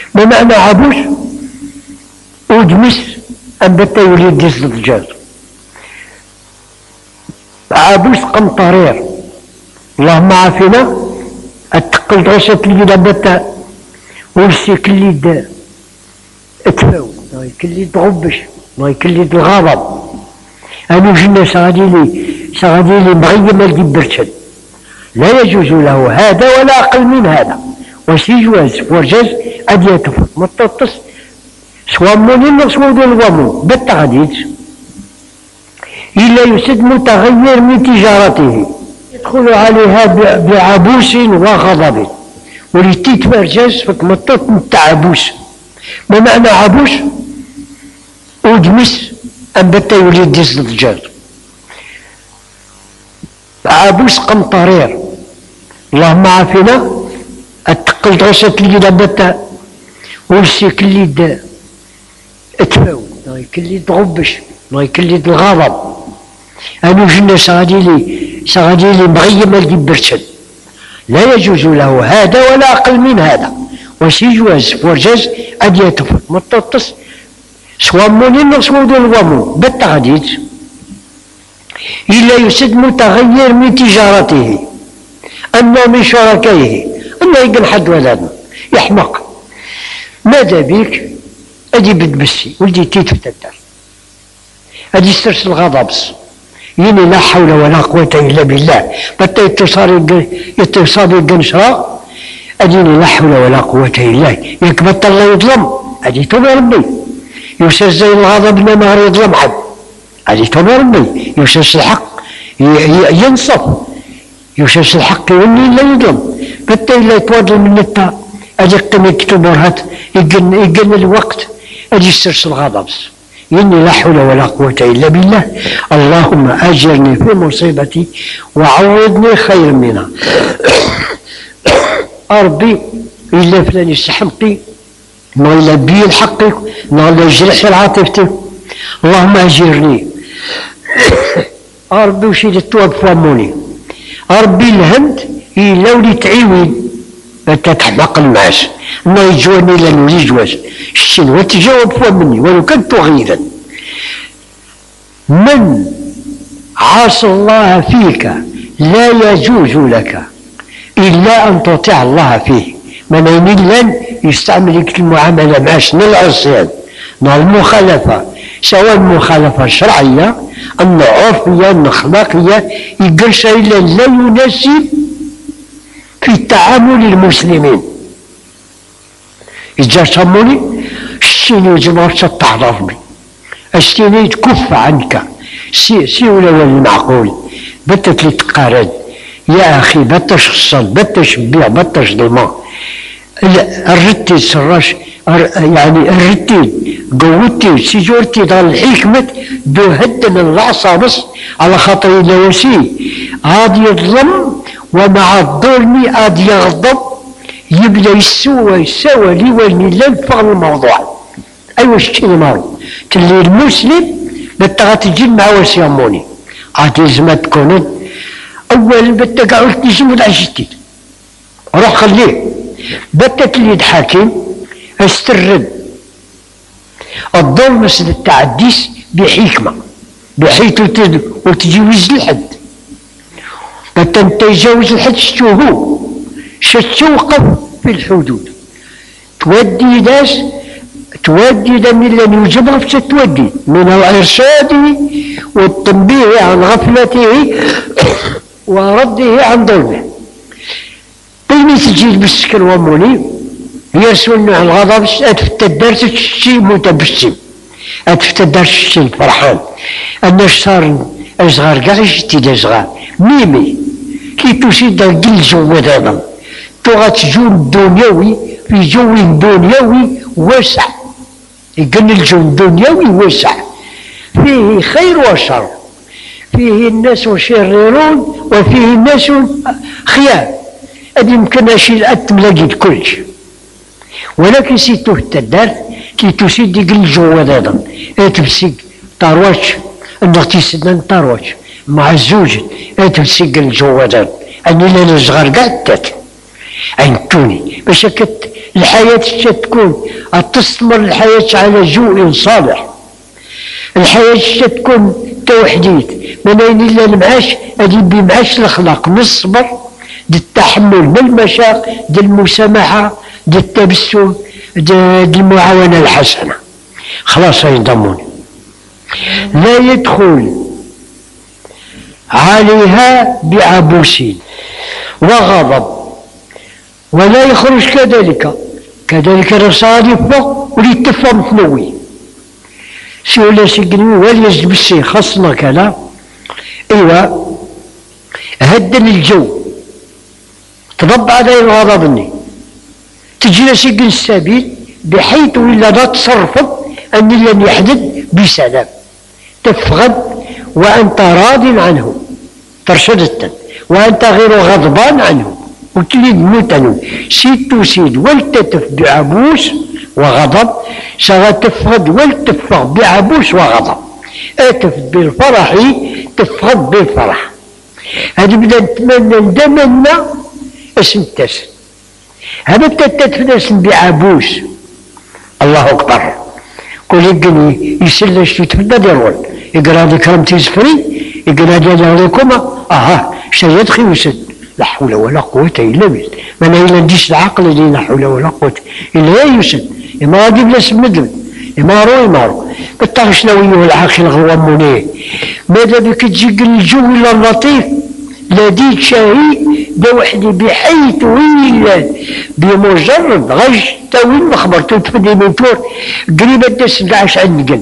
ما معنى عبوس؟ ودمس أنبت يوليد ديس الدجاج. عبوس قمطرير، اللهم عافنا. التقل غشت اللي دابتا والسي كليد اتفاو، كليد غبش، كليد الغضب. أنا جنة سغادي لي سغادي لي مغيم الجبرتشن، لا يجوز له هذا ولا أقل من هذا. وسي جواز ورجاز أديته مططس سواء مونين سواء دون الوامو بالتعديد إلا يسد متغير من تجارته يدخل عليها بعبوس وغضب ولتيت مرجاز فكمطط متعبوس. ما معنى عبوس؟ ودمس أنبتا يوليد ديس الدجاج. عبوس قمطرير، اللهم عافنا. التقل غشت اللي دابتا والسي كليد اتفاو، كليد غبش، كليد الغضب. أنا جنة سغادي لي سغادي لي مغيم الجبرتشن، لا يجوز له هذا ولا أقل من هذا. وسي جواز ورجاز أديته مططس سواء مونين سواء دون الوامو بالتعديد إلا يسد متغير من تجارته أما من شركائه أما يقل حد ولادنا يحمق. ماذا بك أدي بدبسي ولدي تيت في الدار أدي استرسل غضبس يني لا حول ولا قوة إلا بالله بطا يتصاب القنشرة أديني لا حول ولا قوة إلا ياك بطل الله يظلم أدي توبة ربي يوسس زي الغضب ما يظلم حد أدي توبة ربي يوسس الحق ينصف يوسس الحق يولي لا يظلم بطا إلا يتواضل من التا أدي قم يكتب ورهات يقن الوقت أدي استرسل الغضب إني لا حول ولا قوة إلا بالله. اللهم أجرني في مصيبتي وعوضني خير منها. أربي إلا فلان يستحمقي ما إلا بين حقي ما إلا جرح عاطفتي. اللهم أجرني. أربي وشيد التواب فاموني. أربي الهند إلا ولي تعيوين تتحمق المعاش ما يجوني إلا نولي جواز الشين وتجاوب فمني ولو كنت غيرا. من عاصى الله فيك لا يجوز لك إلا أن تطيع الله فيه. من لن يستعمل المعاملة مع شنو العصيان مع المخالفة سواء مخالفة شرعية أن عرفية أن أخلاقية يقول شيء لا يناسب في التعامل المسلمين. إذا سموني الشيني يجب تعرف بي الشيني تكف عنك سي سي ولا المعقول بتت لي تقارد يا أخي بتش خصل بتش بيع بتش ظلمة الرتي سراش يعني الرتي قوتي سيجورتي دار الحكمة دو هدن العصا بس على خاطر اللوسي عاد يظلم ومع الظلم عاد يغضب يبدا يسوى يسوى لي ولي لا فهم الموضوع. ايوا شتي مارو تلي المسلم بتا تجي مع وسياموني عاد لازم تكون اول بتا قعدت تجي عشتي روح خليه بتا تلي حاكم استرد الظلم التعديس بحكمه بحيث وتجاوز الحد بتا انت يجاوز الحد شتو هو شتوقف في الحدود تودي ناس تودي ده من اللي يجبر في تودي من الإرشاد والتنبيه عن غفلته ورده عن ظلمه. بين تجيل بالسكر وموني يرسلنا على الغضب أتفت الدرس الشيء متبسم أتفت الدرس الشيء فرحان أنه صار أصغر قاعد جديد أصغر ميمي كي تسيد الجل جواد هذا تغات جو دنيوي في جو دنيوي واسع يقول الجو الدنيوي واسع فيه خير وشر فيه الناس شريرون وفيه الناس خيار هذه يمكن شيء الأتم لقيت كلش ولكن سيتوه التدار كي تسيد يقول الجو هذا تمسك طارواتش انك تسدن طارواتش مع الزوج تمسك الجو هذا اني لا نصغر قاعد عين توني باش الحياة تكون تستمر الحياة على جوء صالح، الحياة تكون توحديت من أين إلا المعاش هذه بمعاش الأخلاق من الصبر دي التحمل بالمشاق دي المسامحة دي التبسم دي المعاونة الحسنة. خلاص ينضمون. لا يدخل عليها بعبوس وغضب ولا يخرج كذلك كذلك رصادي فوق وليتفى متنوي سيولا سيقنوي وليزد بالسي خاصنا كلا ايوا هدن الجو تضب عليه غضبني تجي سيقن السبيل بحيث إلا لا تصرفت أني لن يحدث بسلام تفغد وأنت راض عنه ترشدت وأنت غير غضبان عنه وتريد موتنه سيد تسيد والتتف بعبوس وغضب سغتفغد والتفغ بعبوس وغضب أتف بالفرح تفغد بالفرح. هذه بدنا نتمنى ندمنا اسم تسن هذا التتف بعبوس الله أكبر كل يقني يسلش تتبدا ديرون يقرا لي كرمتي زفري يقرا لي عليكم اه شي يدخل ويسد لا حول ولا قوة إلا بالله ما أنا إلا نديش العقل اللي لا حول ولا قوة إلا يسد إما غادي بلا سمدل إما رو إما رو بالطاغش ناويه العاقل غوامونيه ماذا بك تجي الجو إلا اللطيف لديك شهي دا وحدي بحيث ويلاد بمجرد غش تاويل مخبر تفدي من تور قريبا داس قاعش عندك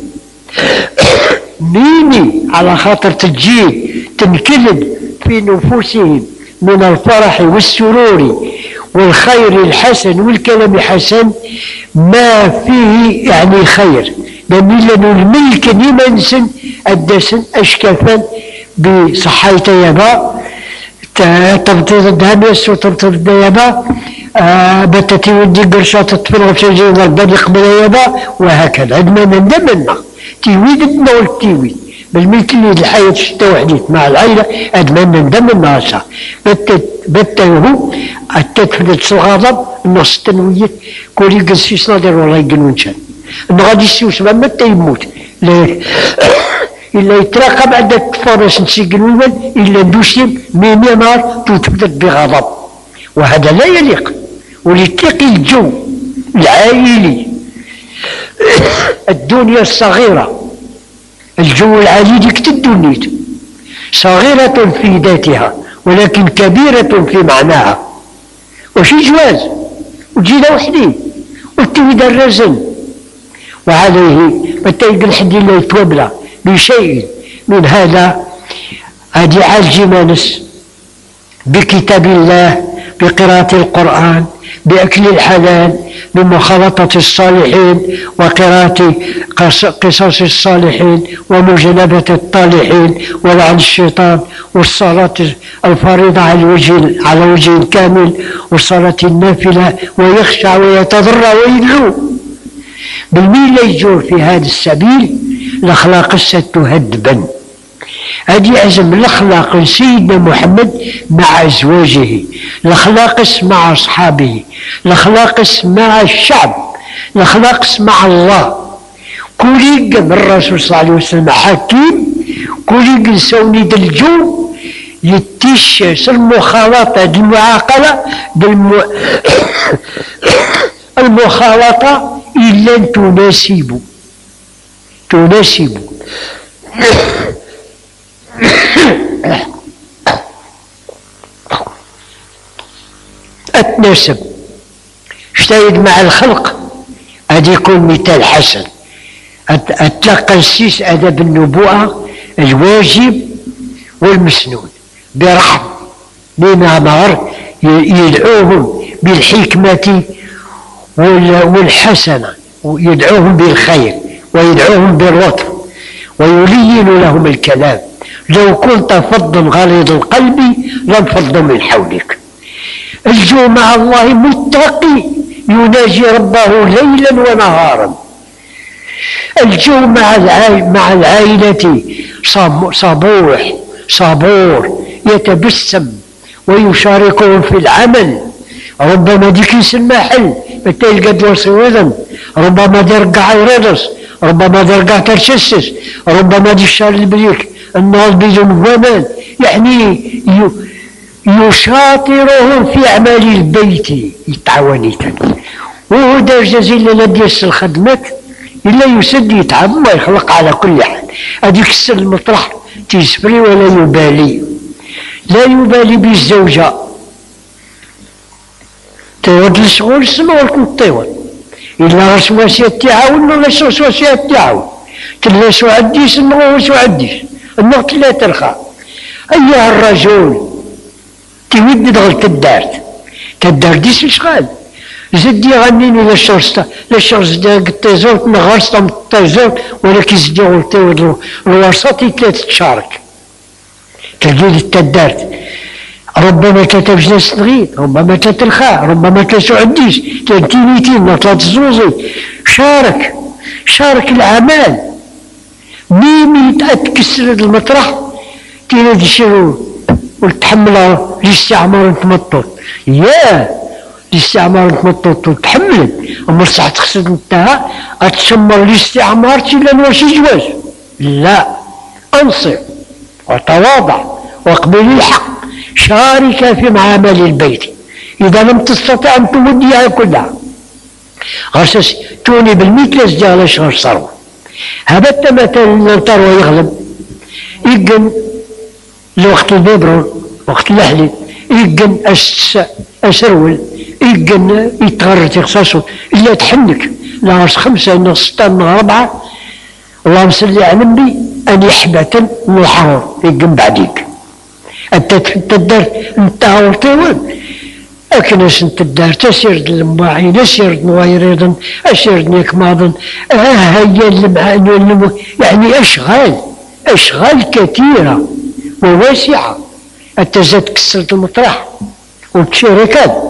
ميني على خاطر تجي تنكلد في نفوسهم من الفرح والسرور والخير الحسن والكلام الحسن ما فيه يعني خير لأن الملك نمنسن الدسن أشكفا بصحيت يبا تبطيط الدهميس وتبطيط الديابا آه بتتي ودي قرشات تفرغ في جيد البدي قبل يبا وهكذا عندما ندمنا تيويد ادنا والتيويد بالملك اللي الحياة التوحيدية مع العائلة عندما ندمنا هسا بتته التدفدت الغضب النص التنوية كل يقصيص نادر والله يقنون شان انه غادي يسيوس ما متى يموت إلا يتراقب عندك فرس نسيقنون إلا ندوسيم من يمار تثبت بغضب وهذا لا يليق ولتقي الجو العائلي الدنيا الصغيرة الجو العالي ديك الدنيا صغيرة في ذاتها ولكن كبيرة في معناها وشي جواز وجينا وحدين والتويد الرزن وعليه متى يقل حد الله يتوبلا بشيء من هذا هذه عالجي مانس بكتاب الله بقراءة القرآن بأكل الحلال بمخالطة الصالحين وقراءة قصص الصالحين ومجانبة الطالحين ولعن الشيطان والصلاة الفريضة على وجه على وجه كامل والصلاة النافلة ويخشع ويتضرع ويدعو بالميل يجور في هذا السبيل الأخلاق ستهدبا. هذه عزم الأخلاق سيدنا محمد مع أزواجه، الأخلاق مع أصحابه، الأخلاق مع الشعب، الأخلاق مع الله. كل من الرسول صلى الله عليه وسلم حكيم، كل سوني دلجو يتيش المخالطة المعاقلة بالم... المخالطة إلا تناسب تناسب أتناسب اشتايد مع الخلق هذا يكون مثال حسن. أتلقى السيس أدب النبوءة الواجب والمسنون برحم بمعمار يدعوهم بالحكمة والحسنة ويدعوهم بالخير ويدعوهم باللطف ويلين لهم الكلام. لو كنت فظا غليظ القلب لانفضوا من حولك. الجو مع الله متقي يناجي ربه ليلا ونهارا. الجو مع مع العائلة صبوح صبور يتبسم ويشاركهم في العمل. ربما ديك المحل متى يلقى دورسي وذن ربما درقع يرادس ربما درقع ترشسس ربما دي الشهر البريك النهار بيزن ومان يعني يشاطرهم في أعمال البيت يتعاونيتا وهو درجة زي اللي ديس الخدمات إلا يسد يتعب ما يخلق على كل حال هذيك السر المطرح تيسفري ولا يبالي لا يبالي بالزوجة تيود الشغل سما ولكن طيول إلا رسواسية تعاون ولا رسواسية تعاون كلا سو عديس النغو سو عديس النغط لا ترخى أيها الرجل تود دغل تدارت تدار ديس الشغال زدي غنيني للشرسة للشرس دا قطيزورت نغرسة مطيزورت ولكن زدي غلطي الوسطي ثلاثة تشارك تلقيلي التدارت ربما ثلاثة بجناس صغير ربما ثلاثة الخاء ربما ثلاثة عديس ثلاثة ثلاثة زوزي شارك شارك الأعمال ميمي تكسر المطرح تينا ديشيرو وتحملها الاستعمار نتمطط ياه الاستعمار نتمطط وتحمل أما صح تخسر نتاها أتشمر الاستعمار تيلا نواشي جواز لا أنصف وتواضع واقبل الحق شارك في معامل البيت إذا لم تستطع أن توديها كلها غرسس توني بالمثل أسجالش غرصروا هذا التمثل ننطر ويغلب يقن لوقت البيبرون وقت الأهلي يقن أسرول يقن يتغرد يخصصه إلا تحنك لا خمسة إنه ستة إنه أربعة اللهم صل على النبي أن يحبة الحرور يقن بعديك أنت تدار انتهى ورطيوان أكنس انت الدار تسيرد المواعين أسيرد نوايريضا أسيرد نيك ماضا آه هيا اللي يعني أشغال أشغال كثيرة وواسعة أنت زاد كسرت المطرح وبشركات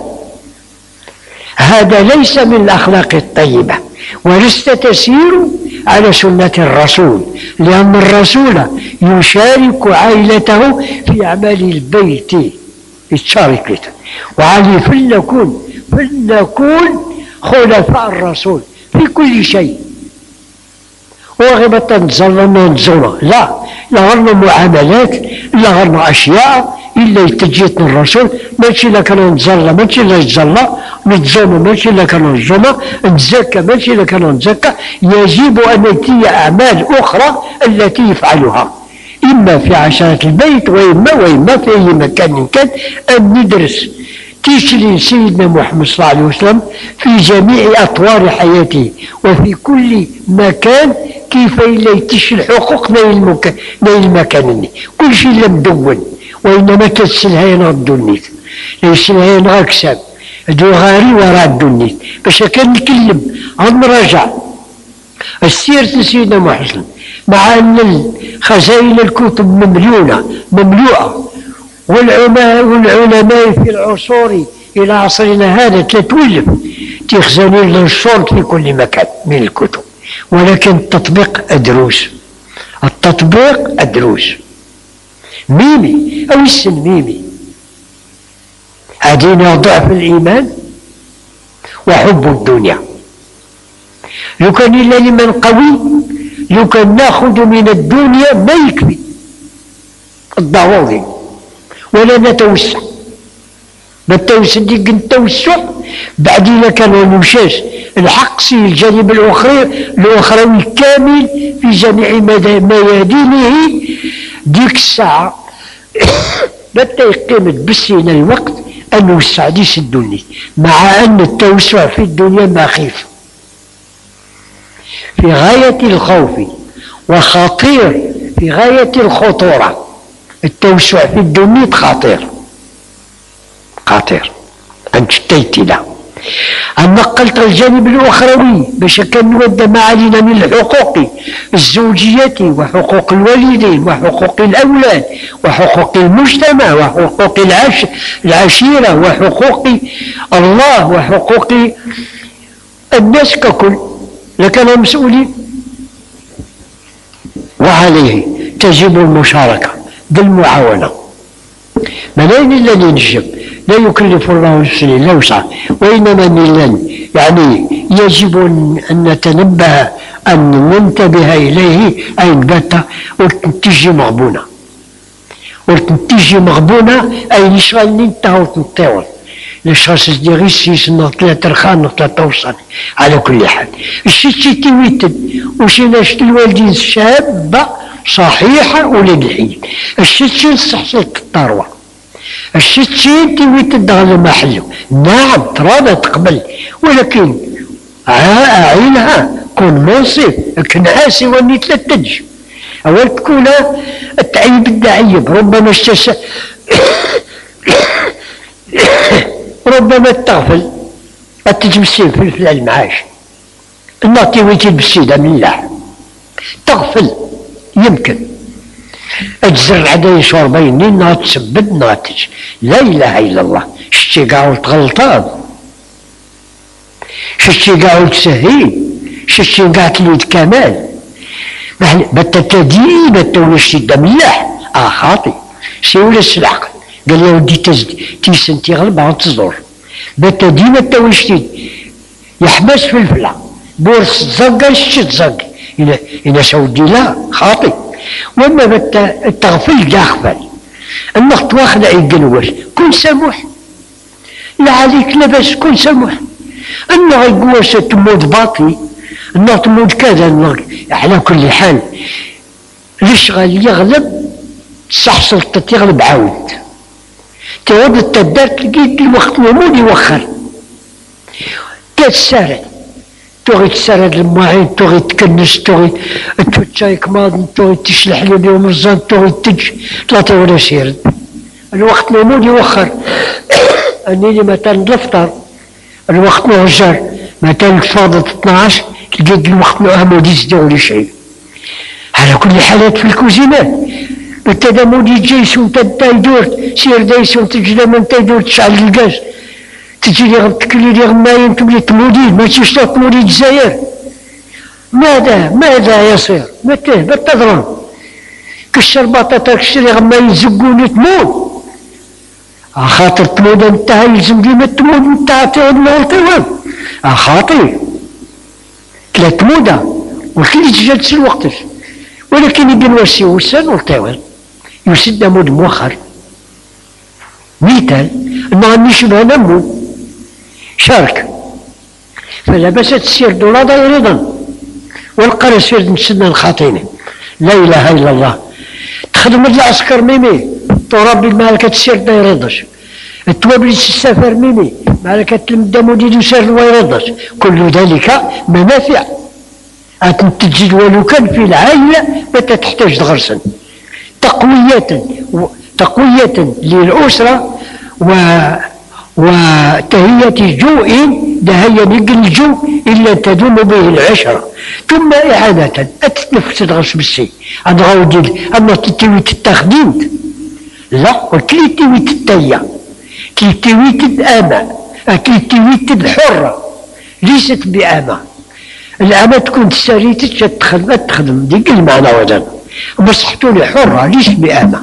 هذا ليس من الأخلاق الطيبة ولست تسير على سنة الرسول لأن الرسول يشارك عائلته في أعمال البيت يتشارك له وعلي فلنكون فلنكون خلفاء الرسول في كل شيء وغيبة نتظلم ونتظلم لا لا غرنا معاملات لا غرنا أشياء إلا يتجيتنا الرسول ماشي لا كان نتظلم ماشي لا يتظلم نتظلم ماشي لا كان نتظلم نتزكى ماشي لا كان نتزكى يجب أن يأتي أعمال أخرى التي يفعلها إما في عشرة البيت وإما وإما في أي مكان كان أن ندرس تشري سيدنا محمد صلى الله عليه وسلم في جميع أطوار حياته وفي كل مكان كيف إلا يتشري حقوق نيل المكان كل شيء لم دون وإنما تسلها ينغدونيت يسلها ينغكسب دو غاري وراء الدنيت باش كان نتكلم عن مراجع السيرة سيدنا محمد مع أن خزائن الكتب مملونة مملوءة والعلماء والعلماء في العصور إلى عصرنا هذا تتولف تخزنين للشرط في كل مكان من الكتب ولكن التطبيق أدروس التطبيق أدروس ميمي أو السن ميمي هدينا ضعف الإيمان وحب الدنيا لو كان إلا لمن قوي لو كان ناخذ من الدنيا ما يكفي الضروري ولا نتوسع نتوسع ديك نتوسع بعدين كانوا نمشاش الحق سي الجانب الأخرى الأخروي كامل في جميع ميادينه ديك الساعة متى يقيمت بالسنة الوقت أن نوسع ديس الدنيا مع أن التوسع في الدنيا مخيف في غاية الخوف وخطير في غاية الخطورة التوسع في الدنيا خطير خطير أنت تيتنا أن نقلت الجانب الأخروي باش كان نود ما علينا من الحقوق الزوجية وحقوق الوالدين وحقوق الأولاد وحقوق المجتمع وحقوق العش... العشيرة وحقوق الله وحقوق الناس ككل لكانوا مسؤولين وعليه تجب المشاركة بالمعاونة منين الذي نجب لا يكلف الله نفسا الا وسعها، وانما نيلان يعني يجب ان نتنبه ان ننتبه اليه اين بات وتنتجي مغبونه وتنتجي مغبونه اي نشغل ننتهى وتنطور لشخص ديغي سيس نطلع ترخان نطلع توصل. على كل حال الشتي تويتد وشي ناشت الوالدين شابه صحيحه ولد الحين الشتي صحصلت الثروه الشتي تويتد على محله نعم ترانا تقبل ولكن عينها كون منصف كنعاسي وني تلتج اول تكون التعيب الدعيب ربما اشتس ربما تغفل التجمسين في المعاش الناطي ويتي بالسيدة من الله تغفل يمكن اجزر عدي شوربيني نا تسبد ناتج لا اله الا الله شتي قاعد غلطان شتي قاعد تسهيل شتي قاعد تليد كمال بتا تديب التونشتي دملاح اه خاطي سيولس العقل قال يا ودي تزد تيسن تيغلب عن تصدر بتا ديما التونشتي يحبس في الفلا بورس تزقى شتي تزقى إذا إذا سودي لا خاطي وما بتا التغفل داخل النقط واخد اي قنوش كن سموح لا عليك لبس كن سموح انه يقوس تموت باطي انه تموت كذا على كل حال الاشغال يغلب تحصل تغلب عاود تعود التدار تلقيت الوقت المومود يوخر تتسارع تغي تسرد المواعين تغي تكنس تغي تفتشايك ماضي تغي تشلح لي اليوم الزان تغي تج ثلاثة ولا سيرد الوقت ميمون يوخر اني مثلا الافطار الوقت مهجر مثلا فاضت اثناش تلقيت الوقت مهمود يزدي ولا شيء على كل حالات في الكوزينات بالتدا مودي جيس وانت يدور سير دايس وتجلى من تيدور تشعل الغاز تجي لي تكلي لي غماين تبلي تموديد ما تشوفش تموديد الجزائر ماذا ماذا يصير؟ متى بالتظلم كالشرباطة تشتري غماين زقوني تموت خاطر تمود انتهى يلزم ديما تمود انتهى تعود الطوال خاطر لا تمودة وكل تجلس الوقت ولكن يبين وسي وسان والطوال يسد مود مؤخر مثال ما غنيش بها نمود شارك فلا بس تسير دولار أيضا والقرى سير نسدنا الخاطين لا إله إلا الله تخدم العسكر ميمي تربي المالكة تسير دا يرضش التوابلي السفر ميمي مالكة المدى مديد يسير ويرضش كل ذلك منافع أتنتجد ولو كان في العائلة متى تحتاج غرسا تقوية تقوية للأسرة و وتهية جوء دهيا يقل الجوء إلا تدوم به العشرة ثم إعادة أتنفس الغرس بالسي أنا غاودي أما تتوي تتخدينت لا وكلي تتوي تتيا كلي تتوي تتآمى كلي تتوي تتحرة ليست بآمى الآمى تكون تساريتك تخدم تخدم ديك المعنى وزن بصحتو لي حرة ليست بآمى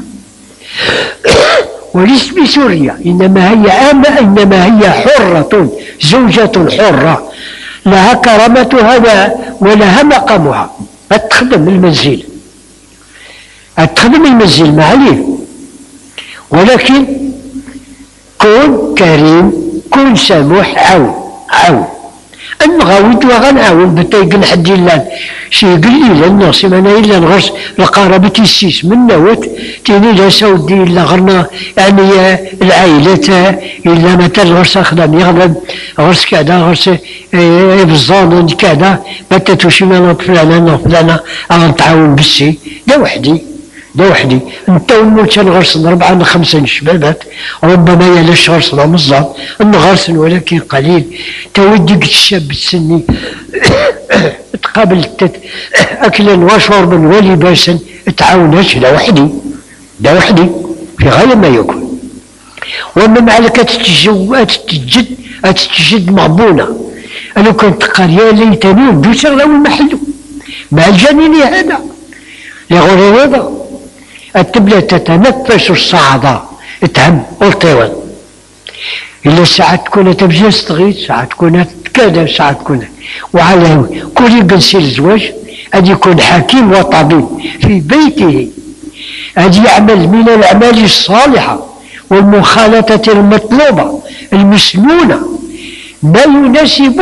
وليست بسوريا إنما هي آمة إنما هي حرة زوجة حرة لها كرامتها ولها مقامها أتخدم المنزل أتخدم المنزل معليه ولكن كون كريم كون سموح عون عون نغاود وغنعاون بتايقن حد يلان شي قليل الناس مانا إلا نغرس القاربة السيس من نوت تيني لا سودي إلا غرنا يعني العائلة إلا مثلا غرس أخدم يغلب غرس كذا غرس بزان كذا بتا توشينا فلانا فلانا أغنتعاون بالسي دا وحدي دا وحدي انت ونموت نغرس أربعة خمسة شبابات ربما يلاش غرسنا مزاد نغرس ولكن قليل توديك الشاب السني تقابل اكلا وشربا ولباسا تعاوناش دا وحدي دا وحدي في غاية ما يكون وما معلك تتجوات تتجد تتجد مغبونة انا كنت قرية ليتني ندو شغلة والمحلو مع الجنين هذا لغير هذا التبلة تتنفس الصعدة تهم والطيوان إلا ساعات تكون تبجاز تغيد، ساعات تكون كذا، ساعات تكون. وعلى كل يجلس الزواج أن يكون حكيم وطبيب في بيته، أن يعمل من الأعمال الصالحة والمخالطة المطلوبة المسنونة ما يناسب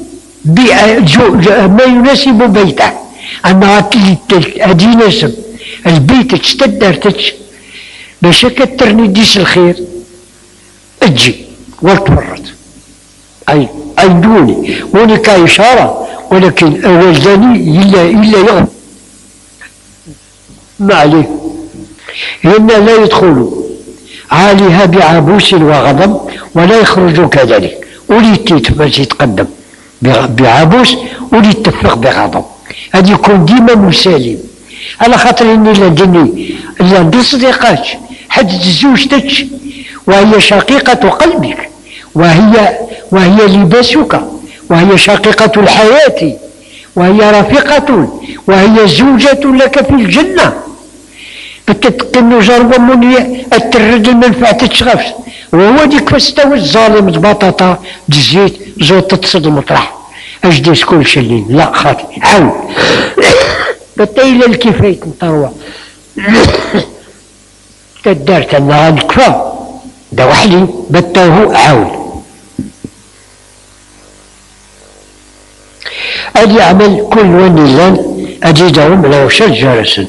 ما يناسب بيته. أما هذه يناسب البيت تستدرتش باش كترني ديس الخير اجي وتفرط. أي أي دوني وني كإشارة، ولكن والداني إلا إلا يغفر ما عليه. إن لا يدخل عاليها بعبوس وغضب ولا يخرج كذلك. وليت باش يتقدم بعبوس وليت تفرغ بغضب، هذا يكون ديما مسالم. على خاطر اني لا دني لا عندي صديقات حد زوجتك وهي شقيقة قلبك، وهي وهي لباسك، وهي شقيقة الحياة، وهي رفيقة، وهي زوجة لك في الجنة. بتتقن جربة منية الترد المنفعة تشغفش، وهو ديك فاستوى الظالم بطاطا دزيت زوت تصد المطرح اجديس كل شلين. لا خاطي عاود بطيلة الكفاية نطروة تدارت انا غادي كفا دا وحدي بطوه عاود. ادي يعمل كل ونيلان اجدهم لو شجرة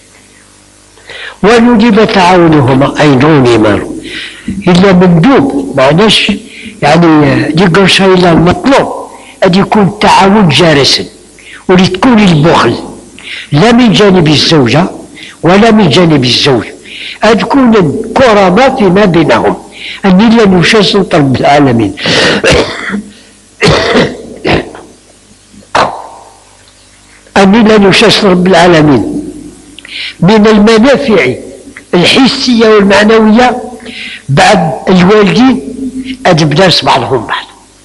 ونجب تعاونهما اي نون ايمان الا مندوب معناش يعني ديقر شيء الا المطلوب أن يكون تعاون جارسا، ولتكون البخل لا من جانب الزوجة ولا من جانب الزوج، أن تكون كرامات فيما بينهم، أني لن يشسط رب العالمين أني لن يشسط رب العالمين من المنافع الحسية والمعنوية بعد الوالدين أدبناس بعضهم بعض.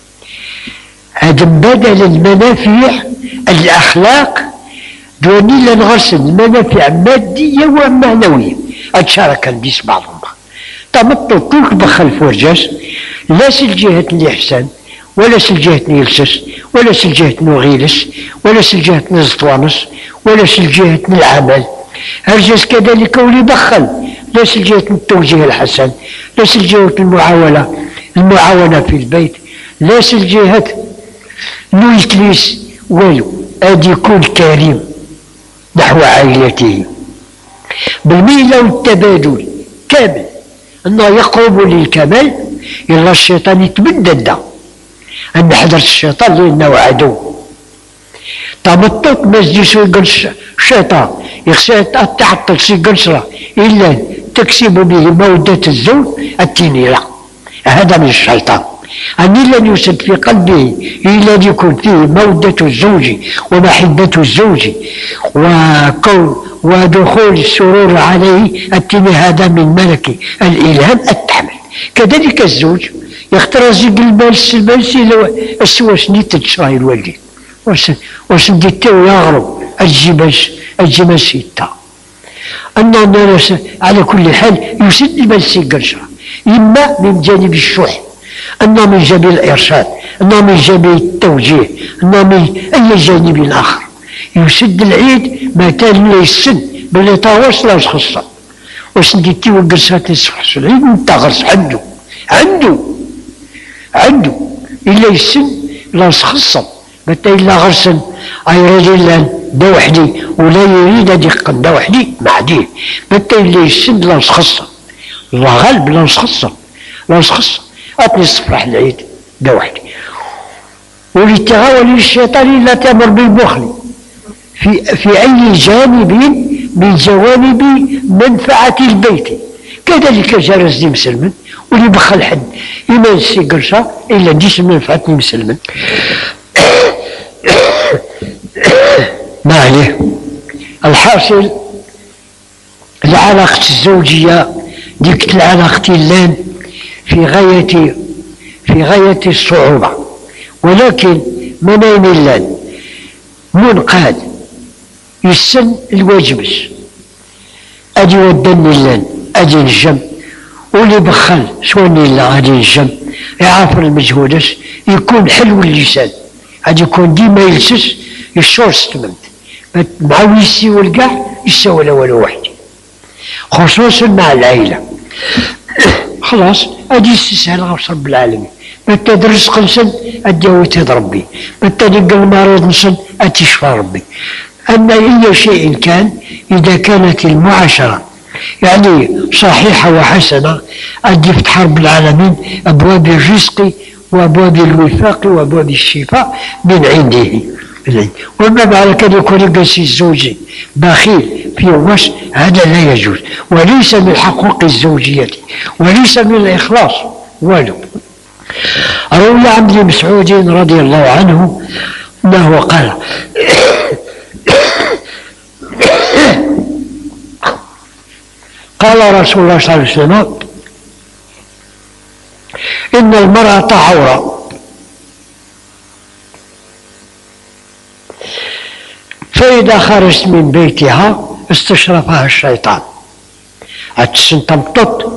هذا بدل المنافع الأخلاق دوني لنغرسل المنافع مادية ومعنوية أتشارك الناس بعضهم بعض. تمطوا كلك بخل فرجاس لا سلجهة الإحسان ولا سلجهة نيلسس ولا سلجهة نغيلس ولا سلجهة نزطوانس ولا سلجهة العمل. هرجاس كذلك ولي بخل لا سلجهة التوجيه الحسن، لا سلجهة المعاونة المعاونة في البيت، لا سلجهة نو يتليس والو. أدي يكون كريم نحو عائلته بالميلة والتبادل كامل، أنه يقرب للكمال. يلا الشيطان يتبدد ده أن حضرت الشيطان لأنه عدو. تمطط مزديسو يقلش الشيطان يخسر تعطل سي قلصرة إلا تكسب به مودة الزوج التيني لا، هذا من الشيطان. أني لن يسد في قلبه إلا أن يكون فيه مودة الزوج ومحبة الزوج وكون ودخول السرور عليه التني، هذا من ملك الإلهام التحمل. كذلك الزوج يخترز بالمال السلمانسي لو السواس نيت تشراي الوالدين واش نديتو يغرب الجماش الجماش ستة. أن الناس على كل حال يسد المال قرشرة، إما من جانب الشح، أنه من جانب الإرشاد، أنه من جانب التوجيه، أنه من أي جانب آخر. يسد العيد ما كان لا يسد بل يتواصل لاش خصه. واش نديتي وقرصات يصفحش العيد انت غرس عنده عنده عنده إلا يسد لاش خصه بتا إلا غرسا أي رجل دا وحدي ولا يريد أن يقن دا وحدي معديه بتا إلا يسد لاش خصه. الله غالب لاش خصه لاش خصه أتني الصفح العيد دا وحدي. ولتغاول الشيطان لا تأمر بالبخل في في أي جانب من جوانب منفعة البيت. كذلك جرس دي مسلمن واللي بخل حد إما يسي قرشة إلا ديش منفعة مسلمن ما عليه. الحاصل العلاقة الزوجية ديك العلاقة اللان في غاية في غاية الصعوبة، ولكن منين اللان منقاد يسن الواجبس أدي ودني اللان أدي الجم واللي بخل شوني اللي غادي ينجم يعافر المجهودات يكون حلو اللسان، غادي يكون ديما يلسس يشور ستمنت مع ويسي والكاع يساوي لا والو وحدي، خصوصا مع العائله. خلاص ادي يستسهل غوص رب العالمين، ما تدرس قنصن ادي ويتيض ربي، ما تدق المريض نصن اتشفى ربي. اما اي شيء كان اذا كانت المعاشره يعني صحيحه وحسنه ادي يفتح رب العالمين ابواب الرزق وابواب الوفاق وابواب الشفاء من عنده. وما بعد كده يكون يقاسي الزوجي بخيل في وش، هذا لا يجوز، وليس من حقوق الزوجية وليس من الإخلاص ولو. روي عن ابن مسعود رضي الله عنه أنه قال قال رسول الله صلى الله عليه وسلم إن المرأة عورة فإذا خرجت من بيتها استشرفها الشيطان. أتسن تمطط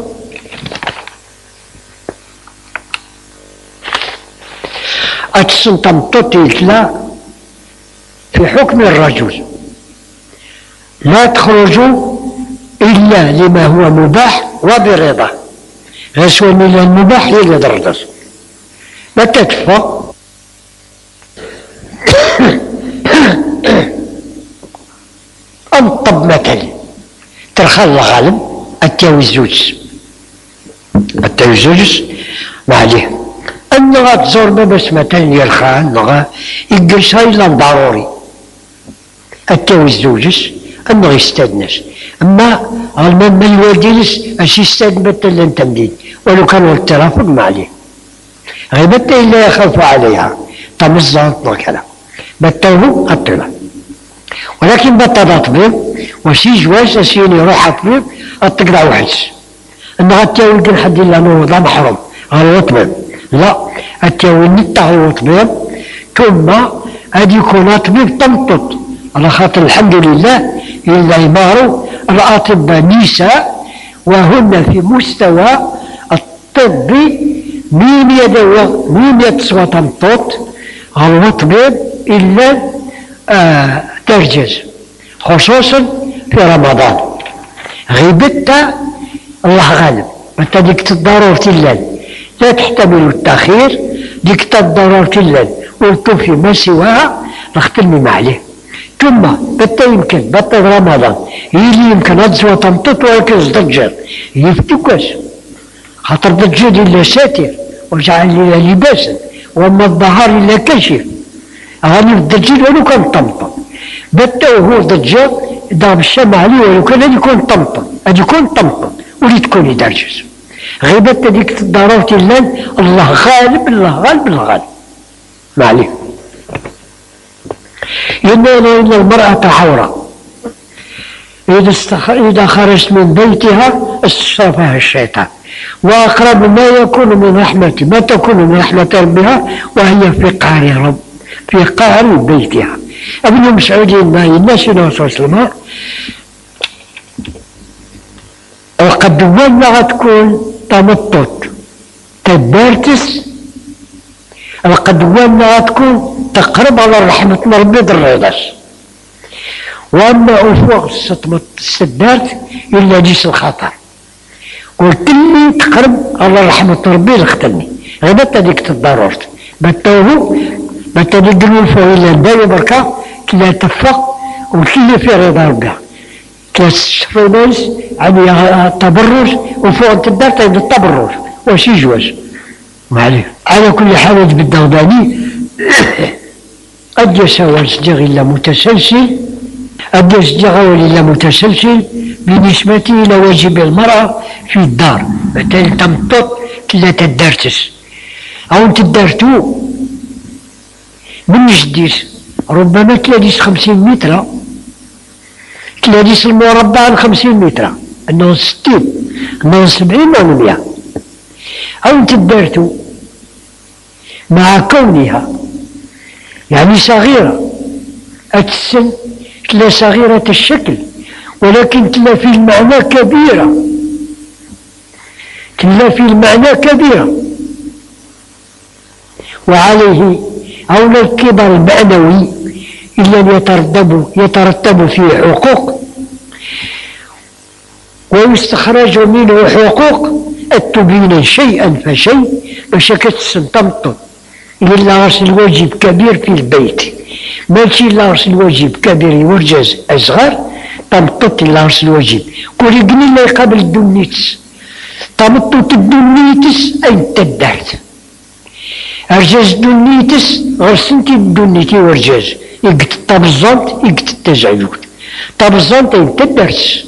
أتسن تمطط لا في حكم الرجل لا تخرجوا إلا لما هو مباح وبرضا، غسوا من المباح إلى درجة لا تدفع. أنطب مثل ترخل الغالب التاوي الزوج التاوي الزوج ما عليه أن غتزور بس مثلا يرخان نغا يجلس إلا ضروري التاوي الزوج أنه يستدنس. أما غالبا ما الوالدينس أش يستدن مثلا تمديد ولو كانوا الترافق ما عليه غيبت إلا يخاف عليها تمزات وكذا بتوه الطلع. ولكن بطل طبيب وشي جواز اسيني يروح طبيب التقرا واحد انه التاوي يقول حد الا نوض محروم غير طبيب، لا التاوي نتا هو طبيب ثم غادي يكون طبيب تمطط على خاطر الحمد لله الا يماروا الاطباء نساء وهن في مستوى الطب مين يدوى مين يتصوى تمطط غير طبيب الا آه ترجز خصوصا في رمضان غيبتها الله غالب متى ديك الضرورة الليل لا تحتمل التأخير ديك الضرورة الليل قلت في ما سواها نختمي ما عليه. ثم بتا يمكن بتا رمضان هي اللي يمكن أتزوى تمطط ولكن الضجر يفتكس خاطر الضجر إلا ساتر وجعل لي لباسا وأما الظهر إلا كشف أغاني الضجر ولو كان طمطم بتا وهو ضجر ضرب الشمع عليه ولو كان يكون طمطم أدي يكون طمطم ولي تكون يدرجس غيبت ديك ضرورة الليل الله غالب الله غالب الله غالب ما عليه. إنما إن المرأة عورة إذا, استخ... إذا خرجت من بيتها استشرفها الشيطان وأقرب ما يكون من رحمة ما تكون من رحمة ربها وهي في قعر رب في قعر بيتها. ابن مسعود ما الناس النبي صلى الله عليه وسلم وقد ولا تكون تمطط تبارتس وقد ولا تكون تقرب على رحمة ربي بالرضاش. واما افوق السدارت الا جيش الخطر قلت لي تقرب على رحمة ربي لختمني غيبت هذيك الضرورة بتوهو بتدقلوا فوق الا الداوي بركة كلا تفق وكل في رضا ربها كلا الشرينيس يعني التبرج وفوق الدار تجد التبرج وشي جواز ما عليه. على كل حال بالدغداني قد يسوى الصديق الا متسلسل قد يصدق الا متسلسل بالنسبة الى واجب المرأة في الدار مثلا تمطط كلا تدارتس او انت دارتو من جديد ربما تلاديس خمسين متر تلاديس المربع خمسين متر انه ستين انه سبعين او مئة او انت دارتو مع كونها يعني صغيرة السن تلا صغيرة الشكل ولكن تلا في المعنى كبيرة تلافي المعنى كبيرة. وعليه هؤلاء الكبر المعنوي إلا يترتب يترتب فيه حقوق ويستخرج منه حقوق التبين شيئا فشيء باش كتستمطط إلا راس الواجب كبير في البيت ماشي إلا راس الواجب كبير يورجز أصغر تمطط إلا راس الواجب كوري قني لا يقابل الدنيتس تمطط الدنيتس أنت الدارت أرجاز الدنيتس غرسنتي الدنيتي ورجاز يقت الطبزانت يقت التزعيوت طبزانت أنت الدرس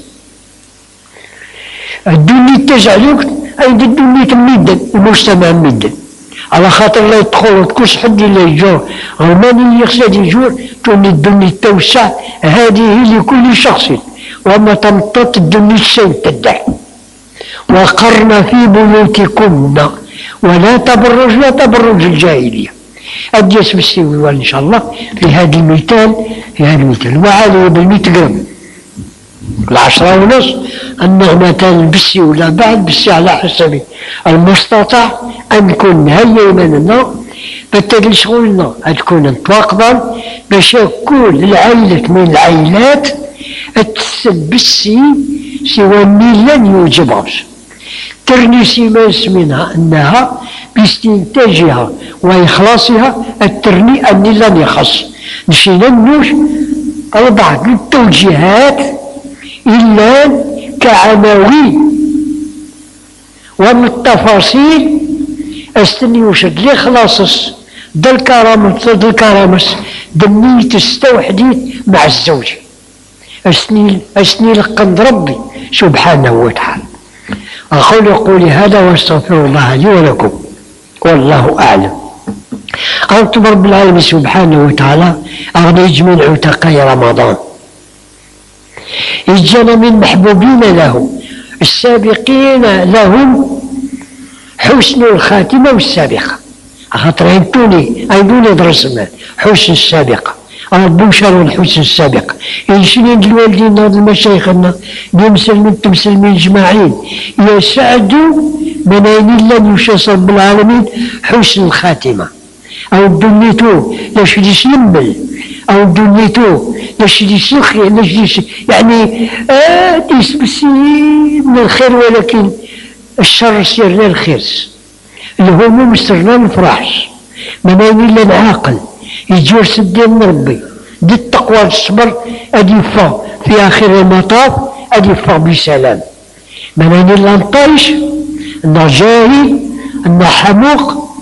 الدنيا التزعيوت عند الدنيا ميدا المجتمع ميدا على خاطر لا يدخل وتكوش حد اللي يجور غلماني يقصد يجور توني الدنيا توسع هذه لكل شخص وما تمطط الدنيا الشيء تدع وقرن في بيوتكن ولا تبرج لا تبرج الجاهلية أدي اسم السيوي إن شاء الله في هذا المثال في هذا المثال وعليه بالمئة جرام العشرة ونص النغمتان بالسي ولا بعد بالسي على حسب المستطاع أن نكون هيا مننا بالتالي شغلنا تكون نتواقضا باش كل العائلة من العائلات تسل بالسي سوى لن يوجبهاش ترنيسي ما منها أنها باستنتاجها وإخلاصها الترني أني لن يخص نشينا نوش أربعة التوجيهات إلا كعناوين ومن التفاصيل أستني وشد لي خلاصص دا الكرامة دا الكرامة دني تستوحديت مع الزوج أستني أستني لقند ربي سبحانه وتعالى أقول قولي هذا واستغفر الله لي ولكم والله أعلم. أنتم رب العالمين سبحانه وتعالى أغني يجمع عتقي رمضان إجانا من محبوبين له السابقين لهم حسن الخاتمة والسابقة خاطر عيدوني عيدوني درسنا حسن السابقة ربو شروا الحسن السابقة يشنين الوالدين المشايخنا بمسلمين تمسلمين جماعين يسعدوا مناين لن يشاصر بالعالمين حسن الخاتمة أو الدنيتو لاش ليش ينبل أو الدنيتو لاش ليش الخير لاش ليش يعني آه تسبسي من الخير ولكن الشر سيرنا الخير الهموم سرنا الفرحش مناين لن عاقل يجور سدين ربي دي التقوى والصبر أدفع في آخر المطاف أدفع بسلام مناين لن طايش أنه جاهل أنه حموق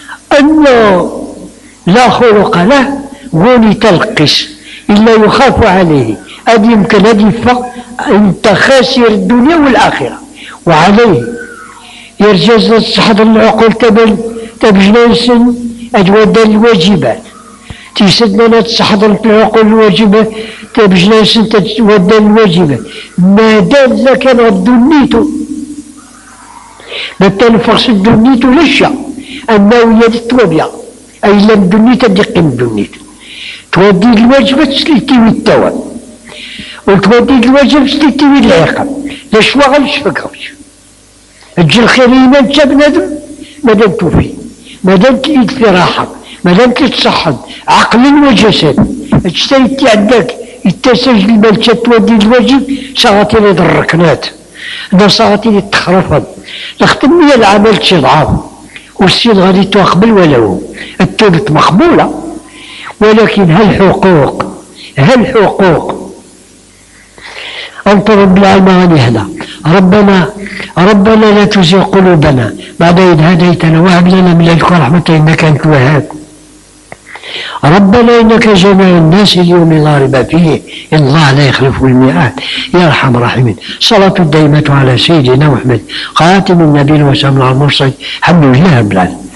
أنه لا خلق له غوني تلقس إلا يخاف عليه أدي يمكن أدفع أنت خاسر الدنيا والآخرة وعليه يرجز تحضر العقول تبل تبجناس أجود الواجبات تيسدنا تحضر العقول الواجبات تبجناس تود الواجبات ما دام لك الدنيتو بالتالي فرص الدنيتو للشا الناوية التوبيا أي لم دنيت دقن دنيت تودي الواجبات سليتيوي التواب وتودي الواجب سليتيوي العقاب لاش واغلش فكروش تجي الخير يمان تا بنادم مادام توفي مادام تليد في راحة مادام تتصحد عقل وجسد تشتري عندك يتسجل المال تودي الواجب صارتي لي الركنات دا صارتي لي التخرفض لختمية العمل تضعاف والسيد غادي تقبل ولو التوبة مقبولة ولكن هل حقوق هل حقوق أنت رب العالمين غادي هنا ربنا ربنا لا تزغ قلوبنا بعد إذ هديتنا وهب لنا من لدنك رحمة إنك أنت الوهاب ربنا إنك جميع الناس اليوم لا ريب فيه إن الله لا يخلف الميعاد يا أرحم الراحمين. صلاة الدائمة على سيدنا محمد خاتم النبي وسلم على المرسلين الحمد لله رب العالمين.